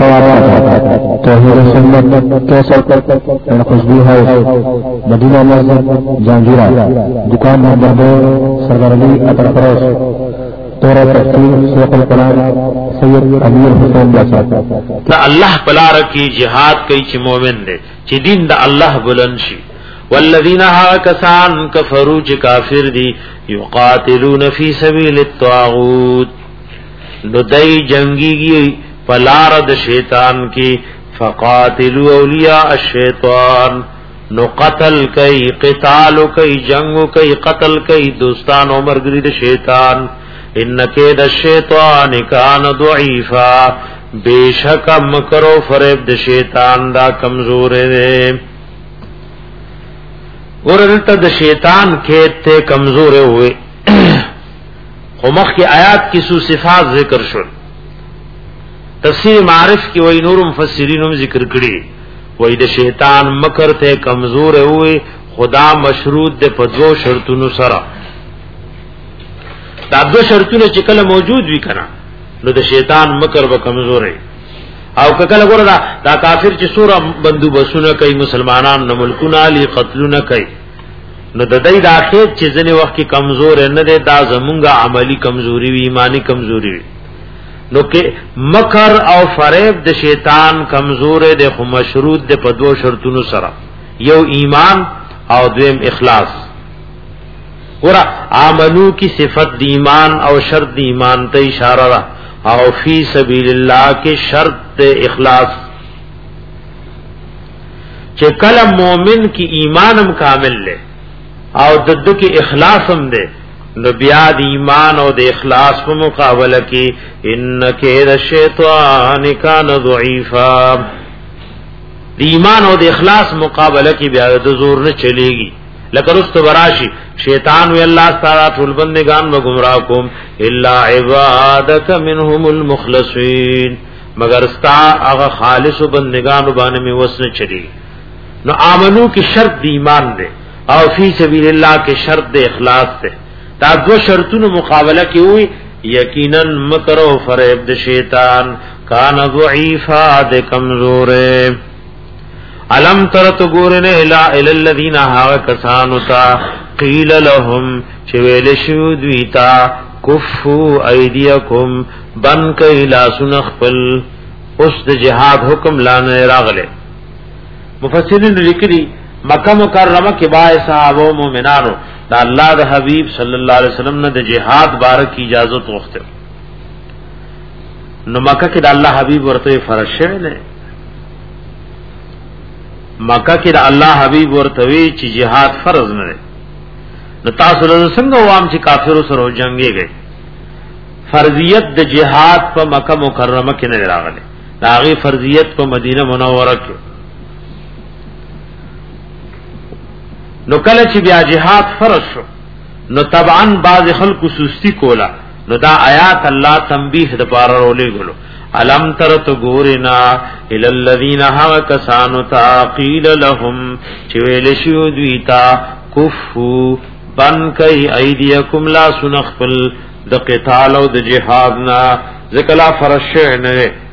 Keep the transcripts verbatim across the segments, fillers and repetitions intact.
ثوابات توحید سنت کیسر خوشبو ہے مدینہ مسجد جہانگیرہ دکان نمبر دو سرور علی اطر فروش تورا تفسیر شیخ القرآن سید امیر حسین باسا دا اللہ پلار کی جہاد کئی چی مومن دے چی دین دا اللہ بلند شی والذین ها کسان کفروا چی کافر دی یقاتلون فی سبیل الطاغوت نو دای جنگی گی پلارد شیطان کی فقاتلوا اولیاء الشیطان نو قتل کئی قتال کئی جنگ کئی قتل کئی دوستان و مرگرید شیطان انکید الشیطان کان ضعیفا بے شک مکر و فریب د شیطان دا کمزور ہے ورلتا د شیطان کھیت تے کمزور ہوئے خمخ کی آیات کی سو صفات ذکر شد تفسیر معارف کی وہی نور مفسرین ذکر کری وہی د شیطان مکر تے کمزور ہوئے خدا مشروط دے پدو شرطنو سرا دا دو شرطونه چې کله موجود وي کنه نو د شیطان مکر به کمزور وي او کله ګور دا دا کافر چې سوره بندوبسونه کوي مسلمانان نو ملکونه علی قتلونه کوي نو د دې د اخر چې ځنه وخت کې کمزور نه ده دا زمونږه عملی کمزوري وي ایمانی کمزوري وي نو کې مکر او فریب د شیطان کمزور ده خو مشروط ده په دوه شرطونو سره یو ایمان او دویم اخلاص ورا آمنو کی صفت دی ایمان او شرط دی ایمان تے اشارہ را او فی سبیل اللہ کے شرط اخلاص چے کلم مومن کی ایمانم کامل لے او دد کی اخلاصم دے نبیا دی ایمان او دے اخلاص په مقابلہ کی انکے الشیطان کان ضعیفا دی ایمان او دے اخلاص مقابلہ کی بیا د زور نہ چلے گی لکه رست براشی شیطان وی اللہ تعالی ټول بندگان و گمراہ کوم الا عبادک منهم المخلصین مگر استا هغه خالص بندگان باندې می وسنه چلی نو آمنو کی شرط دی ایمان دے او فی سبیل اللہ کی شرط دے اخلاص دے دا دو شرطونو مقابلہ کی ہوئی یقینا مکر و فریب د شیطان کان ضعیفا دے کمزور علم ترت گورن الى الذین ها کسانو تا قیل لهم چویل شو دویتا کفو ایدیکم بن کیلا سنخپل اس د جہاد حکم لانے راغلے مفسرین لکھلی مکہ مکرمہ کے باعث صحابہ و مومنانو دا اللہ دا حبیب صلی اللہ علیہ وسلم نے دا جہاد بارک کی اجازت وقت نو مکہ کے دا اللہ حبیب ورطے فرض شوی نے مکہ کې د الله حبیب ورتوی چې jihad فرض نه دی نو تاسو له څنګه وام چې کافرو سره جنگي گئے فرضیت د jihad په مکه مکرمه کې نه راغله دا غي فرضیت په مدینه منوره کې نو کله چې بیا jihad فرض شو نو طبعا بعض خلق سستی کولا نو دا آیات الله تنبیه د پاره رولې غلو علم ترت گورنا الى الذین ها کسانو تا قیل لهم چویل شو دویتا کفو بن کئی ایدیکم لا سنخفل د قتال او د جهادنا ذکلا فرشن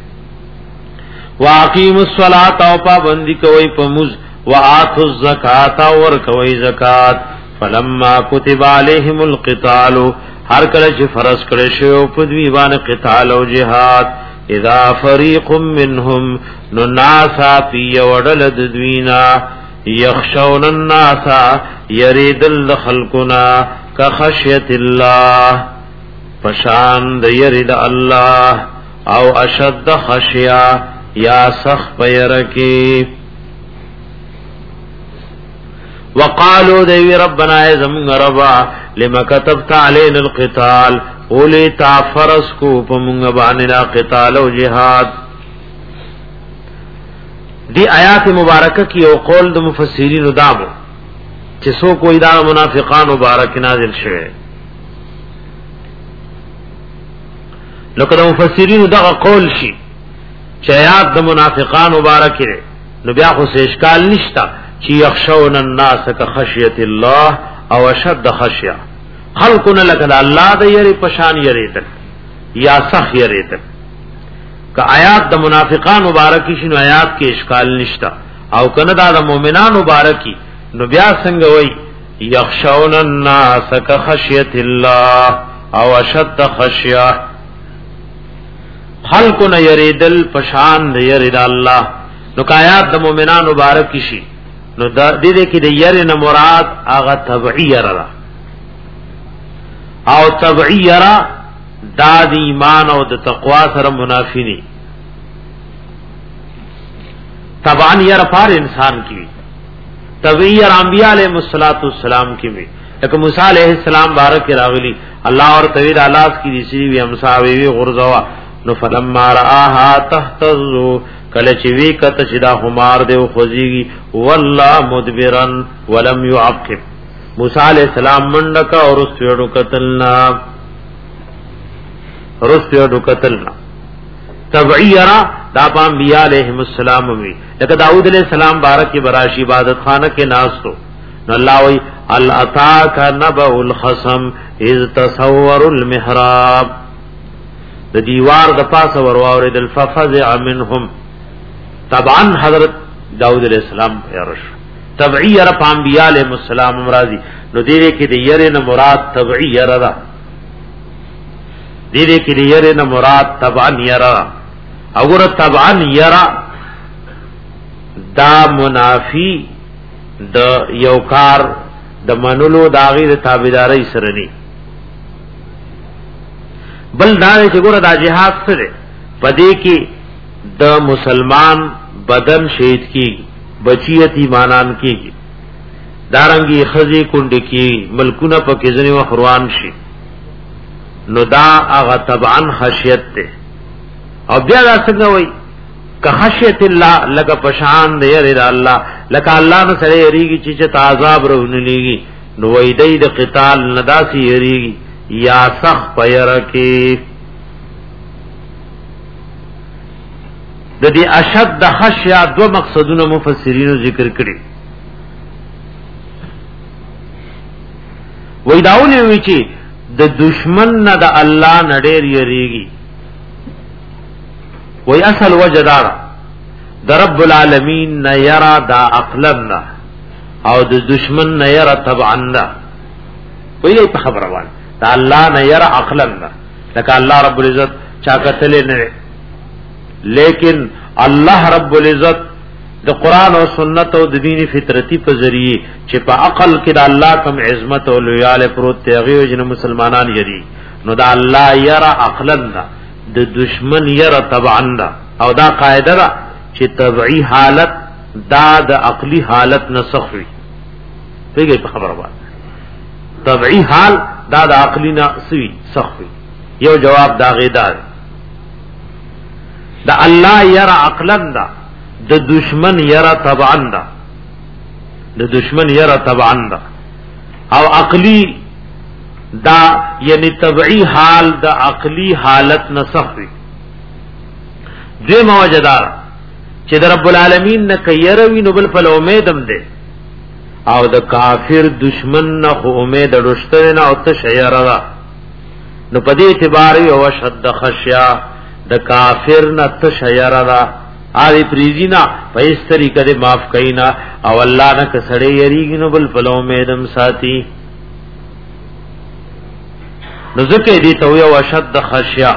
واقیم الصلاۃ او پابندی کوي پمز واتو الزکات ور کوي زکات فلما كتب عليهم القتال هر کله چې فرض کړي شو په دوی باندې قتال او جهاد اذا فريق منهم نناسا في ودل دوینا يخشون الناس يريد الخلقنا كخشيه الله پشان د يريد الله او اشد خشيه یا سخ پيرکی وقالوا دی ربنا ازم ربا لما كتبت علينا القتال اولی تا فرض کو پمونگ باننا قتال و جہاد دی آیات مبارکہ کی او قول د مفسرین دامو چې سو کوئی دا منافقان مبارک نازل شوه لکه د مفسرین دا قول شي چې آیات د منافقان مبارک لري نو بیا خو اشکال نشتا چې یخشون الناس کخشیت الله او اشد خشیه خلقنا لکه الله د یری پشان یریدل یا سخ یریدل که آیات د منافقان مبارکی شنو آیات کې اشکال نشتا او کنه دا د مؤمنان مبارکی نو بیا څنګه وای یخشون الناس کخشیت الله او اشد خشیه خلقنا یریدل پشان یرید الله نو آیات د مؤمنان مبارکی شي نو د دې کې د یری نه مراد هغه تبعی یرا او تبعی یرا دا د ایمان او د تقوا سره منافی دي طبعا یرا پر انسان کی تبعی یرا انبیاء علیہ الصلوۃ والسلام کی بھی لکه موسی علیہ السلام بارک راغلی الله اور توحید الاس کی دسی وی امسا وی غرزوا نو فلما راها تهتز کله چې وی کته چې دا همار دی خوځيږي والله مدبرن ولم يعقب موسی علیہ السلام منډکا اور اس پیړو قتلنا رس پیړو قتلنا تبعیرا دا انبیاء علیہم السلام وی لکه داؤد علیہ السلام بارک کی براشی عبادت خانہ کے ناس تو نو اللہ وی الاتاک نبأ الخصم اذ تصور المحراب د دیوار د پاس ور واورید الففزع منهم طبعا حضرت داؤد علیہ السلام پیارش تبعی یرا انبیاء علیہ السلام امراضی نو دیره کې د یره نه مراد تبعی یرا دا دیره کې د یره نه مراد تبعا یرا اور تبعا یرا دا منافی د یوکار د منلو دا غیر تابعداري سره ني بل دا چې ګوره دا جهاد سره پدې کې د مسلمان بدن شهید کی بچیت ایمانان کیږي دارنګي خزي کند کی ملکونه په کې ځنی وخروان شي نو دا هغه طبعا خشیت ته او بیا دا څنګه وای که خشیت الله لکه پشان دی رضا الله لکه الله نو سره یریږي چې چې عذاب رونلېږي نو وای دی د قتال نداسي یریږي یا سخ پیر کې د دې اشد خشیه دو مقصدونه مفسرینو ذکر کړي وای داونه وی چې د دشمن نه د الله نډیر یریږي وای اصل وجدار د رب العالمین نه یرا دا عقلنا او د دشمن نه یرا طبعا وای په خبره وانه دا الله نه یرا عقلنا لکه الله رب العزت چا کتل نه لیکن الله رب العزت د قران او سنت او د دین فطرتی په ذریعے چې په عقل کې د الله کوم عظمت او لویاله پروت تیغي او جن مسلمانان یری نو دا الله یرا عقلنا د دشمن یرا طبعا او دا قاعده ده چې طبعی حالت دا د عقلی حالت نسخ وي پیږي په خبره وایي طبعی حال دا د عقلی نه سوي سخ وي یو جواب دا غیدار دا الله یرا عقلن دا د دشمن یرا طبعا دا د دشمن یرا طبعا دا او عقلی دا یعنی طبعی حال دا عقلی حالت نسخ وی دې موجدار چې د رب العالمین نه کيروي نو بل فل امیدم ده او د کافر دشمن نه امید رشتره نه او ته شیرا نو په دې اعتبار یو شد خشیا د کافر نه ته شیرا آری پریزینا په اس طریقې دې معاف کینا او الله نه کسړې یریږي نو بل فل امیدم ساتي نو ذکر دې ته یو شد خشیا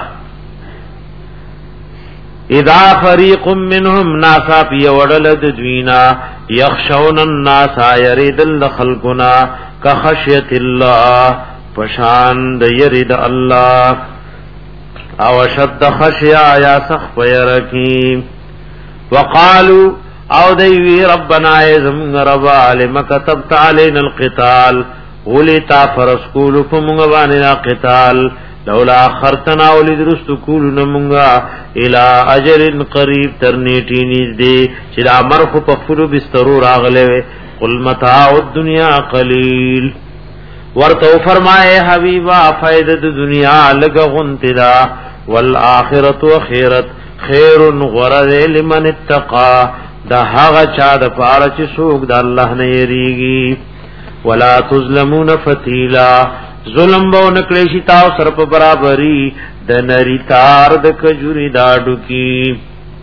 اذا فريق منهم ناسا پی وڑلد دوینا یخشون الناس یرید الخلقنا کخشیت اللہ پشاند یرید اللہ او شد خشیا یا سخ پیرکی وقالو او دیوی ربنا ایزم ربا لما کتبت علینا القتال ولیتا فرسکولو فمنگواننا قتال لولا خرتنا ولید رستو کول نمونگا الى اجل قریب ترنیٹی نزدی چلا مرخو پخفلو بسترو راغلے قل متاع الدنیا قلیل ورتو فرمائے حبیبا فائدت دنیا لگا غنتدا والآخرت و خیرت خیر غرد لمن اتقا دا حاغا چا دا پارا چی سوک دا اللہ نیریگی ولا تظلمون فتیلا ظلم بو نکلیشی تاو سر په برابری د د نری تار د کجوری داډو کی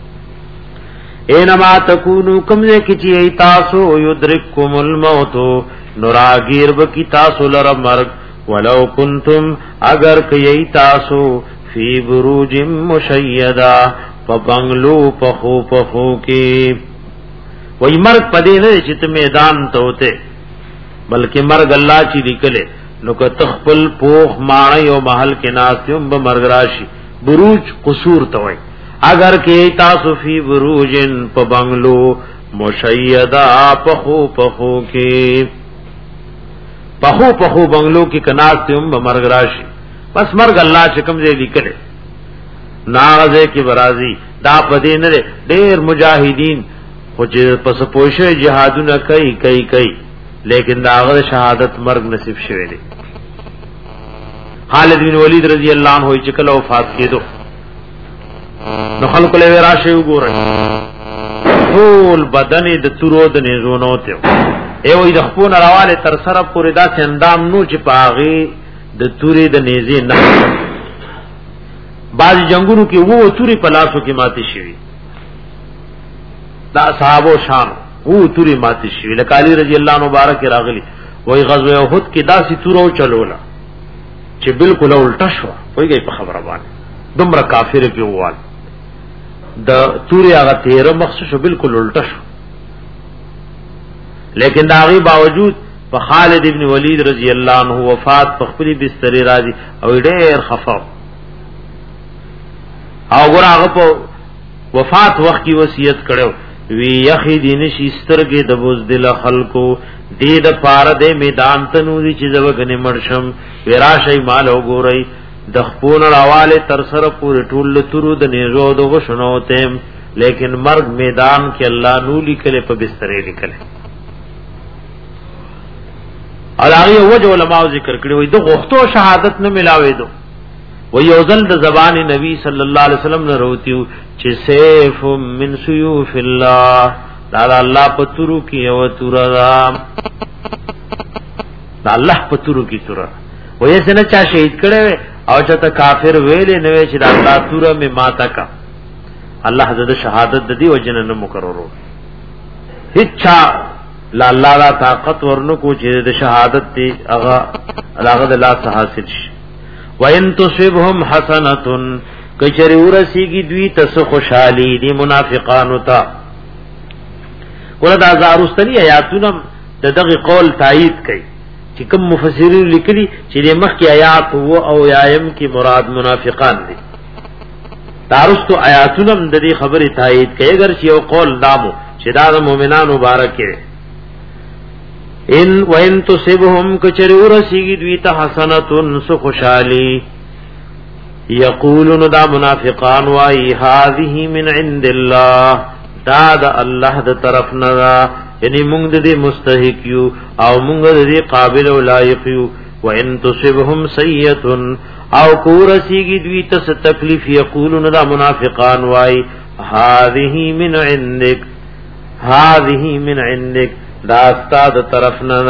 اینما تکونو کمزه کی چی تاسو یدرککم الموت نراگیر بکی تاسو لر مرگ ولو کنتم اگر کی تاسو فی بروج مشیدہ پبنگلو پخو پخو کی وی مرگ پدے نه چت میدان توتے بلکہ مرگ اللہ چی لکلے نو که تخپل پوخ مانی او محل کے ناسیم با مرگ راشی بروج قصور توئی اگر کی تاسو فی بروجن پا بنگلو مشیدہ پخو پخو کی پخو پخو بنگلو کی کناسیم با مرگ راشی بس مرگ اللہ چکم دے لکلے ناغذے کی برازی دا پدے نرے دیر مجاہدین خوچ پس پوشے جہادونا کئی کئی کئی لیکن داغذ شہادت مرگ نصیب شوے دے خالد بن ولید رضی اللہ عنہ ہوئی چکل وفات کی دو نو خلق لے راشے گو رہے طول بدن د تورو د نیزونو تے اے وې د خپل راواله تر سره پورې دا اندام نو چې پاغي د توري د نیزې نه بعض جنگونو کې وو توري پلاسو کې ماتي شي دا صحابو شان وو توري ماتي شي لکه علی رضی الله عنه مبارک راغلی وې غزوه احد کې داسې تورو چلولا چې بالکل الټا شو وایي په خبره باندې دومره کافر کې ووال د توري هغه تیر مخصوص بالکل الټا شو لیکن داغي باوجود په خالد ابن ولید رضی الله عنه وفات په خپل بستر راځي او ډېر خفا او ګور هغه په وفات وخت کی وصیت کړو وی یخی دین شسترګه د بوزدل خلقو دې د پار د میدان تنوري چې زوګنه مرشم وراشي مال وګورئ د خپل راواله تر سره پورې ټول تورو د نيزو د غشنوته لیکن مرګ میدان کې الله نو لیکل په بسترې لیکل علاوه وجه علماء ذکر کړی وي د غختو شهادت نه ملاوي دو و یوزل د زبان نبی صلی الله علیه وسلم نه روتیو چې سیف من سیوف الله دا الله پتورو کی او تورا دا الله پتورو کی تورا وې څنګه چا شهید کړي او چې کافر ویلې نه وي چې دا الله تورا می ماتا کا الله د شهادت د دی وجنه نه مقررو هیڅ لا الله لا طاقت ورنو کو چې د شهادت دی هغه هغه د الله څخه حاصل شي وَإِن تُصِبْهُمْ حَسَنَةٌ کچری ورسیږي دوی ته خوشحالي دي منافقانو ته وردا زاروستنی آیاتونه د دغه قول تایید کوي چې کوم مفسرین لیکلي چې د مخکې آیات وو او یایم کې مراد منافقان دي دارستو آیاتونه د دې خبره تایید کوي اگر چې یو قول دامو چې دا د مؤمنانو مبارک دی ان وان تصبهم کچری ورسیږي دوی ته حسنتون سو خوشالي یقولون دا منافقان وای هذه من عند الله دا د الله د طرف نه یعنی موږ دې مستحق یو او موږ دې قابل او لایق یو وان تصبهم سیئه او کورسیږي دوی ته تکلیف یقولون دا منافقان وای هذه من عندك هذه من عندك دا استاد طرف نه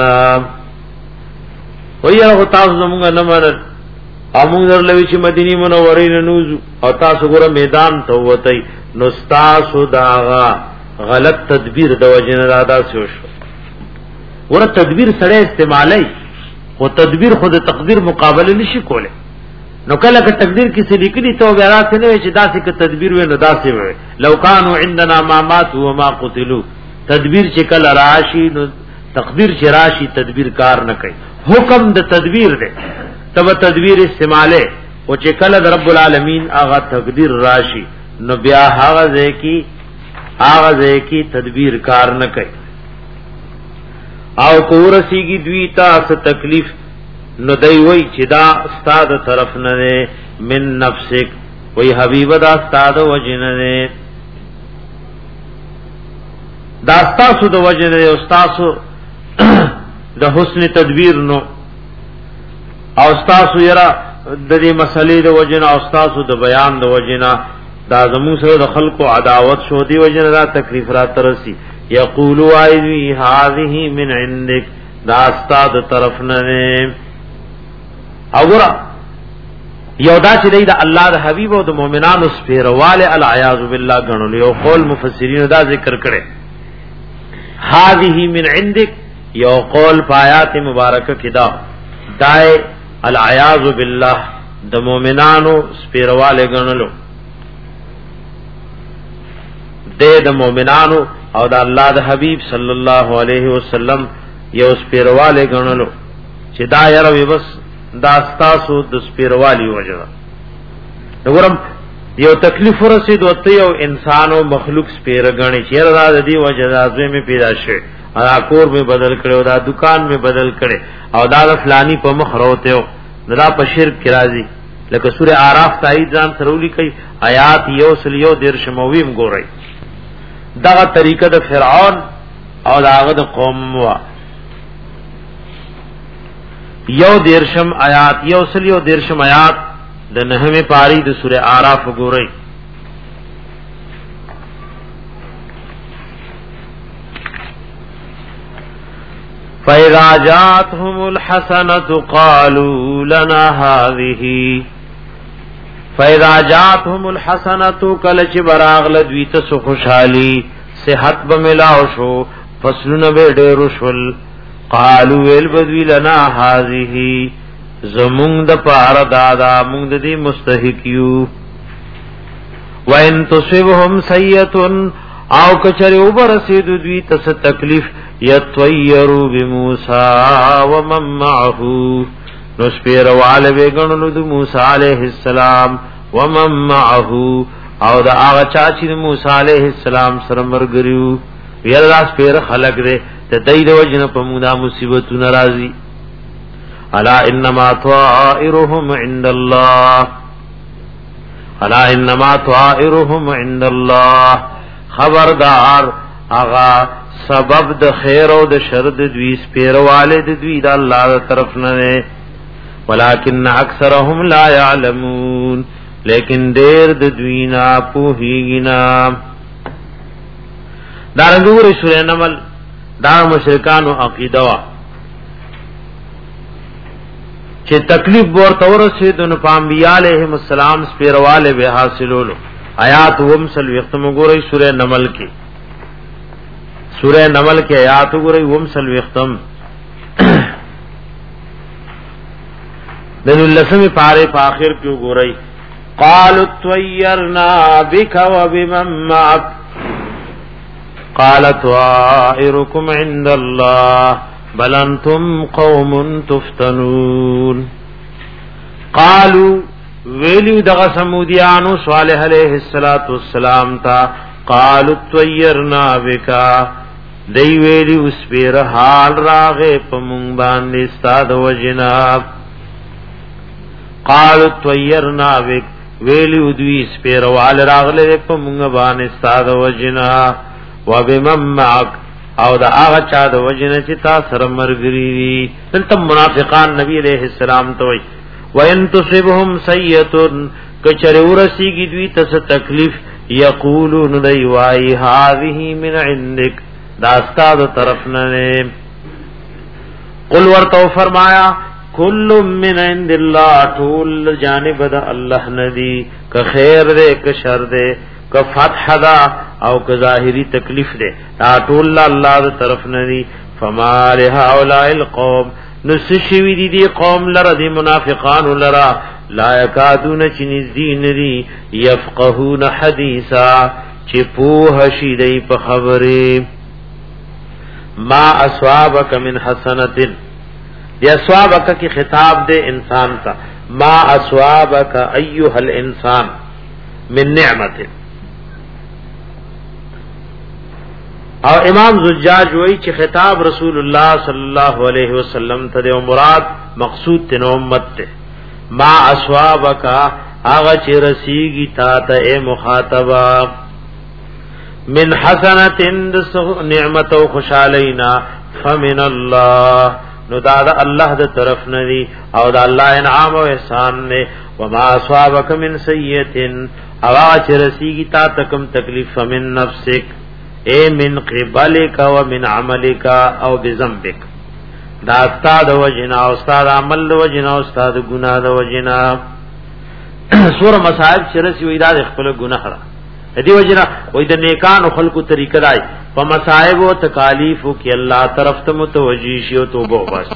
ویا او تاسو زمونږ نه مر امون درلوي چې مدینه منوره نه نوزو او تاسو ګره میدان ته وتی نو تاسو داغه غلط تدبیر د وجنه رادا شو ور تدبیر سره استعمالي او تدبیر خود تقدیر مقابله نشي کوله نو کله که تقدیر کې څه لیکلي ته بیا راځي نه چې داسې ک تدبیر و نه داسې و لو کانوا عندنا ما ماتوا وما قتلوا تدبیر چې کله راشي نو تقدیر چې راشي تدبیر کار نه کوي حکم د تدبیر دی تب تدبیر استعماله او چې کله د رب العالمین هغه تقدیر راشي نو بیا هغه ځکه هغه ځکه تدبیر کار نه کوي او کورسیږي دوی ته تکلیف نو دی وای چې دا استاد طرف نه من نفسک وای حبیب دا استاد وجنه نه دا استاسو د وجنه استاسو د حسن تدبیر نو او استاسو یرا د دې مسلې د وجنه او استاسو د بیان د وجنه دا زمو سره د خلقو عداوت شو دی وجنه دا تکلیف را ترسي یقولوا ایذی هذه من عندك دا استاد طرف نه او ګره یو دا چې دی د الله د حبیب او د مؤمنانو سپیرواله العیاذ بالله غنول یو قول مفسرین دا ذکر کړي هذه من عندك یو قول پایات مبارکه کدا دای العیاذ بالله د مؤمنانو سپیرواله غنلو د د مؤمنانو او د الله د حبیب صلی الله علیه وسلم یو سپیرواله غنلو چې دا یره بس دا ستاسو د سپیروالی وجه وګورم یو تکلیف ورسید وته یو انسان او مخلوق سپیر غنی چې را د دې وجه راځي می پیدا شي ا کور می بدل کړو دا دکان می بدل کړي او دا فلانی په مخ راوته دا په شرک کې راځي لکه سوره اعراف تایید ځان سرولی کوي آیات یو سلیو دیر شمویم ګورئ دا طریقه د فرعون او داغه د قوم وا یو دیرشم آیات یو سلیو دیرشم آیات د نهمه پاری د سوره اعراف ګورئ فَإِذَا جَاءَتْهُمُ الْحَسَنَةُ قَالُوا لَنَا هَذِهِ فَإِذَا جَاءَتْهُمُ الْحَسَنَةُ کله چې براغله دوی ته سو خوشحالي صحت به ملاو شو فصلونه به ډېر شول قالوا ويل بدوی لنا هذه زمون د پار دادا مونږ دې مستحق یو وان تصبهم سیئه او کچره وبرسید دوی ته تکلیف یطیروا بموسی ومن معه نو سپیرواله وګڼلو د موسی علیہ السلام ومن معه او دا هغه چا چې موسی علیہ السلام سره مرګریو یلا سپیر خلق دې ته دای د وجنه په موږ د مصیبت ناراضي الا انما طائرهم عند الله الا انما طائرهم عند الله خبردار اغا سبب د خیر او د شر د دوی سپیرواله د دوی د الله تر طرف نه ولکن اکثرهم لا يعلمون لیکن دیر د دوی نه پوهیږي نه دارنګور سورہ نمل دا مشرکانو عقیده وا چې تکلیف ورته ورسېد نو انبیاء علیهم السلام سپیرواله به حاصلولو آیات هم سل وختم ګورئ سورہ نمل کې سورہ نمل کې آیات ګورئ هم سل وختم دنو لسمی پاره په اخر کې ګورئ قالوا طيرنا بك وبمن معك قال طائركم عند الله بل انتم قوم تفتنون قالوا ویلو دغه سمودیانو صالح علیہ الصلات والسلام تا قالوا طيرنا بك دی ویلو سپیر حال راغه پمون باندې استاد وجناب قالوا طيرنا بك ویلو دوی سپیر وال راغله پمون باندې استاد وجناب وبمن معك او دا هغه چا د وجنه چې تا سره مرګري دلته منافقان نبی عليه السلام ته وي وان تصبهم سيئه کچره ورسیږي دوی ته تکلیف یقولون دی وای هذه من عندك دا ستاسو طرف نه قل ورته فرمایا کل من عند الله طول جانب د الله ندی که خیر دے که شر دے که فتح دا او که ظاهری تکلیف دے ټول الله د طرف ندی فما لهؤلاء القوم نسشوی دی دی قوم لرا دی منافقان لرا لا یکادون چنیز دین دی یفقهون حدیثا چی پوه شیدی پا خبری ما اسوابک من حسنت دی اسوابک کی خطاب دے انسان تا ما اسوابک ایوہ الانسان من نعمت او امام زجاج وی چې خطاب رسول الله صلی الله علیه وسلم ته او مراد مقصود ته امت ته ما اسوابک هغه چې رسیږي تا ته اے مخاطبا من حسنت نعمت او خوشالینا فمن الله نو دا دا الله د طرف ندی او دا الله انعام او احسان نے وما اسوابک من سیئه او چې رسیږي تا ته کوم تکلیف فمن نفسک اے من قبلک و من عملک او بذنبک دا استاد وجنا او استاد عمل وجنا او استاد گناہ وجنا سور مصائب چرسی وې دا خپل ګناه را دی وجنا وې د نیکانو خلقو طریقه دای په مصائب او تکالیف کې الله طرف ته متوجی شي او توبه وباس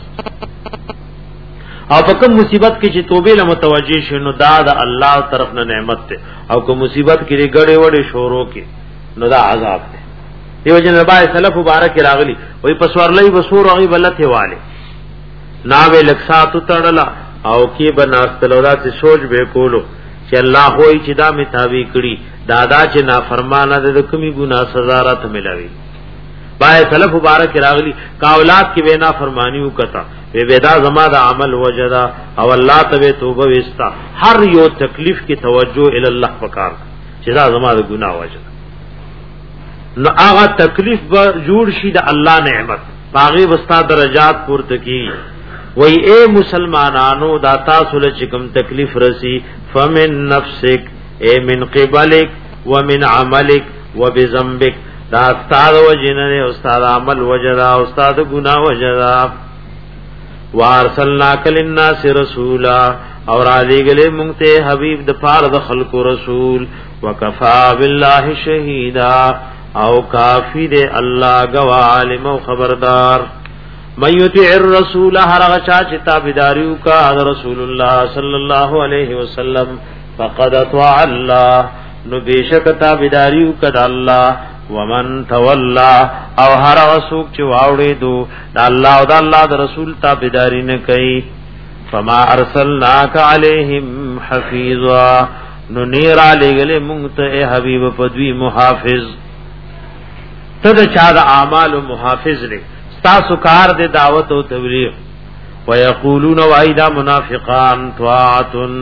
او په کوم مصیبت کې چې توبه له متوجی شي نو دا د الله طرف نه نعمت ته او کوم مصیبت کې لري وړي شورو کې نو دا عذاب ده دیو جن ربای سلف مبارک راغلی وې پسورلې وسور غي بلته والے ناوې لکساتو تړلا او کې بناستلودا چې سوچ به کولو چې الله هوئی چې دا می تابع کړي دادا چې نافرمانه د کومي ګناه سزا راته ملاوي بای سلف مبارک راغلی کا اولاد کې وینا فرمانیو کتا وی ودا زما د عمل وجدا او الله ته توبه وستا هر یو تکلیف کې توجه ال الله پکار چې دا زما د ګناه وجدا نو هغه تکلیف به جوړ شي د الله نعمت باغی وستا درجات پورته کی وی اے مسلمانانو دا تاسو له چکم تکلیف رسی فمن نفسک اے من قبلک ومن عملک وبذنبک دا استاد وجنه استاد عمل وجدا استاد گناہ وجدا وارسلناک للناس رسولا اور علی گله مونته حبیب د پار د خلق رسول وکفا بالله شهیدا او کافی دے اللہ گواہ عالم و خبردار من یطیع الرسول ہر غچا چتا بداریو کا رسول اللہ صلی اللہ علیہ وسلم فقد اطاع اللہ نو بیشک تا بداریو کا اللہ ومن تولا او ہر وسوک چ واوڑے دو دا اللہ او دا اللہ دا رسول تا بداری نہ کئی فما ارسلناک علیہم حفیظا نو نیر علی گلے منت اے حبیب پدوی محافظ تد چا دا اعمال و محافظ لے ستاسو کار دے دعوت و تبلیغ ویقولون وعیدا منافقان طاعتن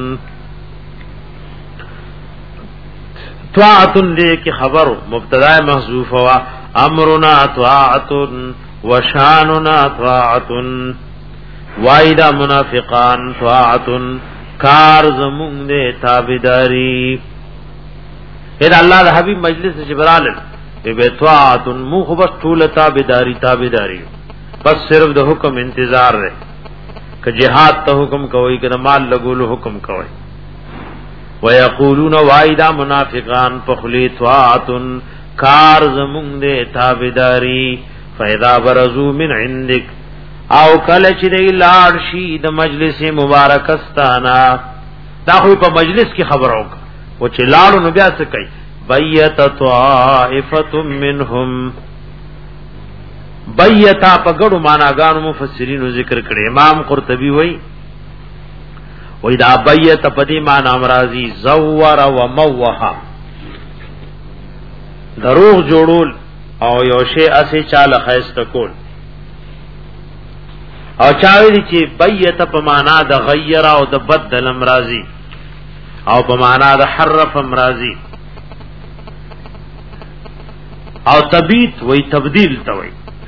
طاعتن دے کی خبر مبتداء محذوف ہوا امرنا طاعتن وشاننا طاعتن وعیدا منافقان طاعتن کار زمون دے تابداری اید اللہ دا حبیب مجلس جبرال بیتواتن مو خو بس طول تابداری تابداری بس صرف د حکم انتظار رہے کہ جہاد تا حکم کوئی کہ مال لگولو حکم کوئی ویقولون وائدہ منافقان پخلی تواتن کار زمون دے تابداری فیدا برزو من عندک او کلچ دے لارشی دا مجلس مبارکستانا دا خوی پا مجلس کی خبر ہوگا وہ چی لارو نبیا سکئی بیت طائفت منهم بیتا پگڑو معناگانو مفسرینو ذکر کرے امام قرطبی وی وی دا بیت پدی معنی امرازی زور و موحا دروغ جوڑول او یوشے اسی چال خیستکول او چاوی دی چی بیت پا معنی دا غیر او دا بدل امرازی او پا معنی دا حرف امرازی او تبیت وی تبدیل توی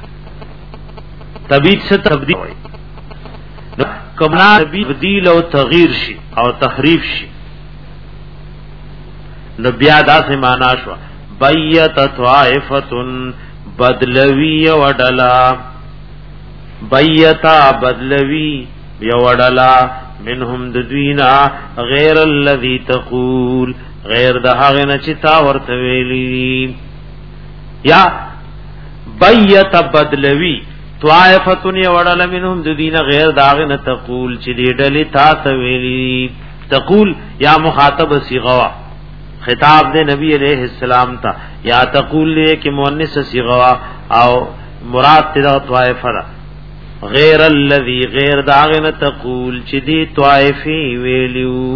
تبیت سے تبدیل وی کمنا تبدیل او تغییر شی او تحریف شی نو بیا دا سے مانا شوا بیت طائفتن بدلوی وڈلا بیتا بدلوی یوڈلا منهم ددوینا غیر الذی تقول غیر دهاغنا چتا ورتویلی یا بیت بدلوی طائفتن یوڑل منهم ددین غیر داغن تقول چی دی ڈلی تا تویلی تقول یا مخاطب صیغوا خطاب دے نبی علیہ السلام تا یا تقول لے کہ مؤنث صیغوا او مراد تدا طائفہ غیر الذی غیر داغن تقول چی دی طائفی ویلیو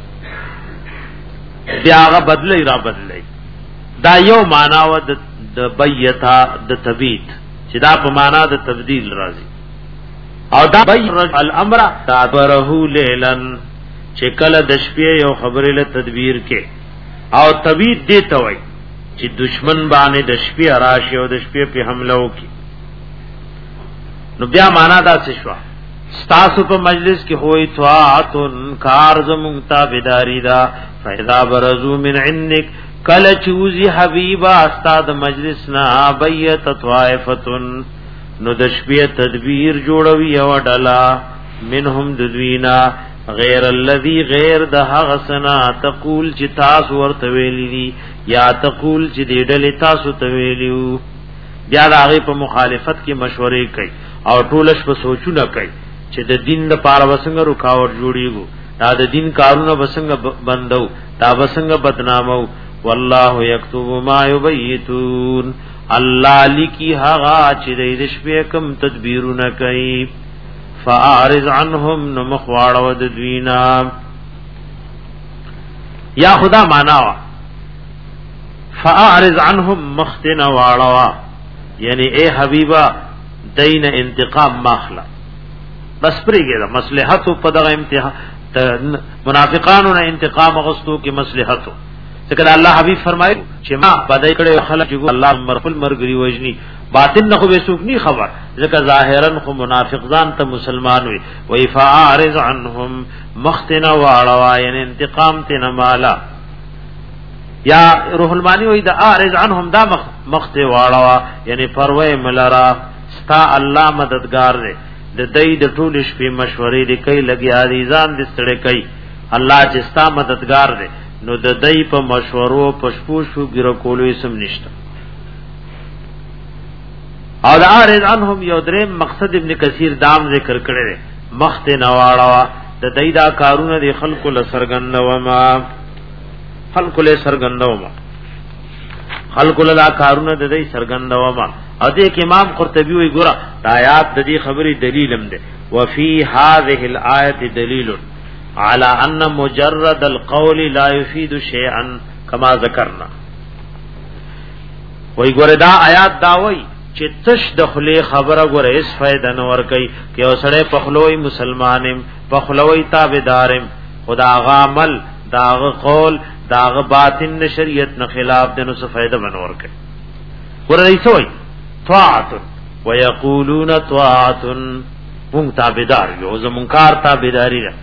دیاغا بدلی را بدلی دا یو معنی د د بیتا د تبیت چې دا په معنا د تبديل راځي او دا بیت الامر دا برهو لیلن چې کله د شپې یو خبره له تدبیر کې او تبیت دی ته وای چې دشمن باندې د شپې راشي او د شپې په حمله وکي نو بیا معنا دا څه شو ستاسو په مجلس کې ہوئی طاعتن کار زمون تابعداري دا فاذا برزو من عندك کل چوزی حبیبا استاد مجلسنا بیت طائفتن نو دشبی تدبیر جوڑوی او ڈلا منهم ددوینا غیر الذی غیر د هغه سنا تقول چې تاسو ورته ویلی دي یا تقول چې دې ډلې تاسو ته ویلیو بیا د هغه په مخالفت کې مشورې کوي او ټولش په سوچونه کوي چې د دین د پاره وسنګ رکاوټ جوړیږي دا د دین کارونه وسنګ بندو دا وسنګ بدنامو والله یكتب ما یبیتون الله لکی هغه چې د شپې کم تدبیرونه کوي فاعرض عنهم نمخواړو د دوینا یا خدا معنا فاعرض عنهم مختنا واړوا یعنی اے حبیبا دین انتقام ماخلا بس پرېږه دا مصلحت په دغه امتحان منافقانو نه انتقام غوښتو کې مصلحت ځکه الله حبیب فرمایي چې ما بدای کړي خلک چې الله مرفل مرګري وجني باطن نه خو به سوق ني خبر ځکه ظاهرا خو منافق ځان ته مسلمان وي وای فاعرض عنهم مختنا واړوا یعنی انتقام تنه مالا یا روح المانی وای دا اعرض عنهم دا مخت واړوا یعنی پروي ملرا ستا الله مددگار دی د دې د ټول شپې مشورې دی کوي لګي عزیزان د ستړي کوي الله چې ستا مددگار دی نو د دې په مشورو پښپوشو ګر کولو سم نشته او د اعرض عنهم یو درې مقصد ابن کثیر دام ذکر کړی دی مخت نواړوا د دې دا کارونه د خلکو له سرګندوما خلکو له سرګندوما خلکو له کارونه د دې سرګندوما او دې کې امام قرطبي وی ګره د آیات د دې خبرې دلیل هم ده وفي هذه الايه دلیل على ان مجرد القول لا يفيد شيئا كما ذكرنا وی ګره دا آیات دا وی چې تش دخله خبره ګره اس فائدہ نه ور کوي کې اوسړه پخلوي مسلمانم پخلوي تابعدارم خدا غامل داغ قول داغ باطن شریعت نه خلاف دنو څه فائدہ بنور کوي ګره ایسوي طاعت ويقولون طاعت مون تابعدار یو زمونکار تابعداري ده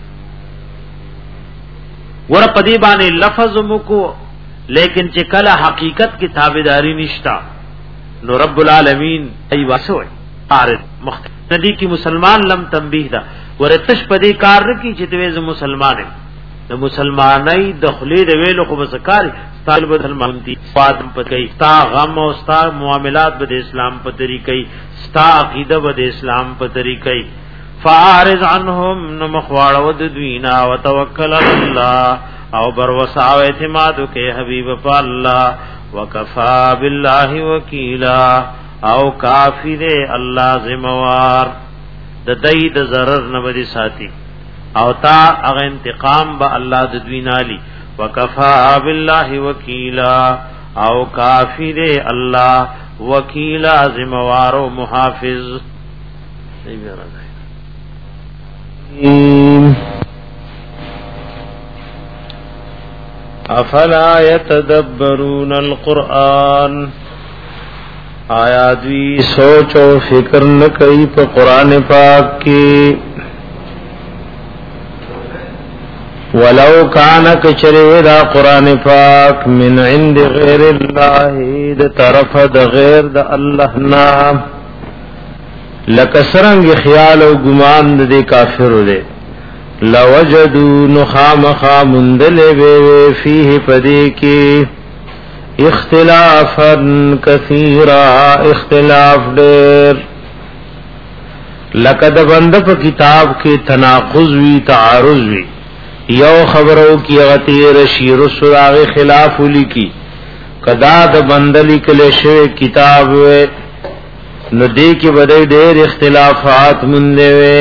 ور پدی باندې لفظ مکو لیکن چې کله حقیقت کی تابعداری نشتا نو رب العالمین ای واسوي عارض مختدی کی مسلمان لم تنبیه دا ور تش پدی کار نه کی چې توې مسلمان د مسلمانای دخلي د ویلو خو بسکار طالب مسلمان دي فاطم پکې تا غم او ستا معاملات به اسلام په طریقې ستا عقیده به اسلام په طریقې فارض عنهم نمخواړو د دوینا وتوکل الله او بر وساو اعتماد کې حبیب په الله وکفا بالله وکیلا او کافی دے الله ذمہوار د دای د ضرر نه بدی ساتي او تا هغه انتقام به الله د دوینالی وکفا بالله وکیلا او کافی دے الله وکیلا ذمہوار او محافظ افلا يتدبرون القرآن آیا دوی سوچ او فکر نہ کئی په قرآن پاک کی ولو کان کچره دا قرآن پاک من عند غیر الله د طرف د غیر د الله نام لکسرنگ خیال او گمان د کافرو دے لوجدوا نخامخا مندل بے فیه پدی کی اختلافا کثیرا اختلاف دیر لقد بند پا کتاب کی تناقض وی تعارض وی یو خبرو کی غتیر شیر سراغ خلاف لکی کدا د بندلی کلشو کتاب وی نو دی کی بدای دیر اختلافات منده وی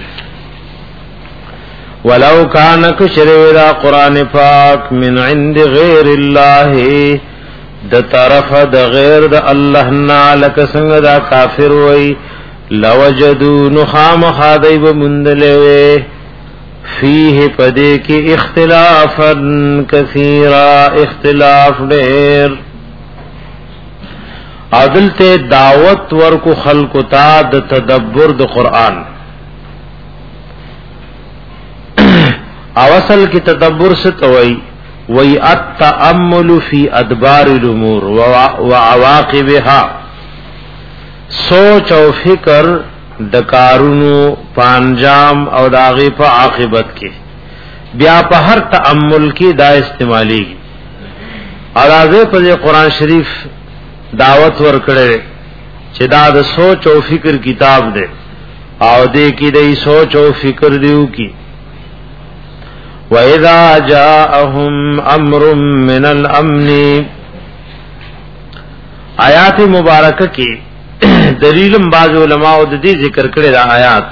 ولو کان کشرو دا قرآن پاک من عند غیر اللہ د طرف د غیر د اللہ نا لک سنگ دا کافر وی لوجدو نخام خادیب مندلوی فیہ پدے کی اختلافا کثیرا اختلاف دیر عدل تے دعوت ورکو خلق تا د تدبر د قرآن اوصل کی تدبر ستوئی وی التأمل فی ادبار الامور وعواقبها سوچ او فکر د کارونو پانجام او داغی پا عاقبت کی بیا په هر تأمل کې دا استعمالي اراده په قرآن شریف دعوت ورکړي چې دا د سوچ او فکر کتاب دی او دې کې د سوچ او فکر دیو کی وَإِذَا جَاءَهُمْ أَمْرٌ مِّنَ الْأَمْنِ آیات مبارکه کې دلیلم باز علماء د دې ذکر کړي دا آیات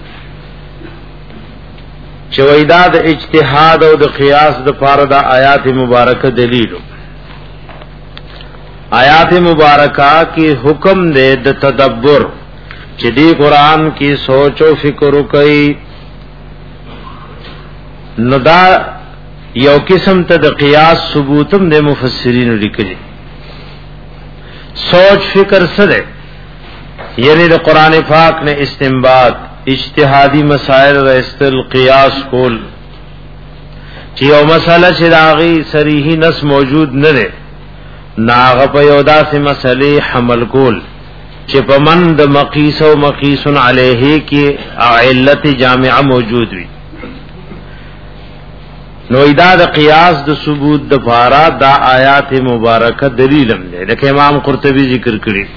چې وېدا د اجتهاد او د قیاس د پاره دا آیات مبارکه دلیل آیات مبارکه کې حکم دې د تدبر چې دی قرآن کی سوچ او فکر کوي نو دا یو قسم ته د قیاس ثبوتم د مفسرین لیکلي سوچ فکر سره یعنی د قرآن پاک نے استنباط اجتہادی مسائل و استل قیاس کول چې یو مسله چې داغي صریحی نص موجود نه ده ناغه په یو داسې مسلې حمل کول چې په من د مقیس او مقیس علیه کې علت جامعه موجود وي نو ادا د قیاس د ثبوت د فارا دا آیات مبارکه دلیلم ده لکه امام قرطبی ذکر کړی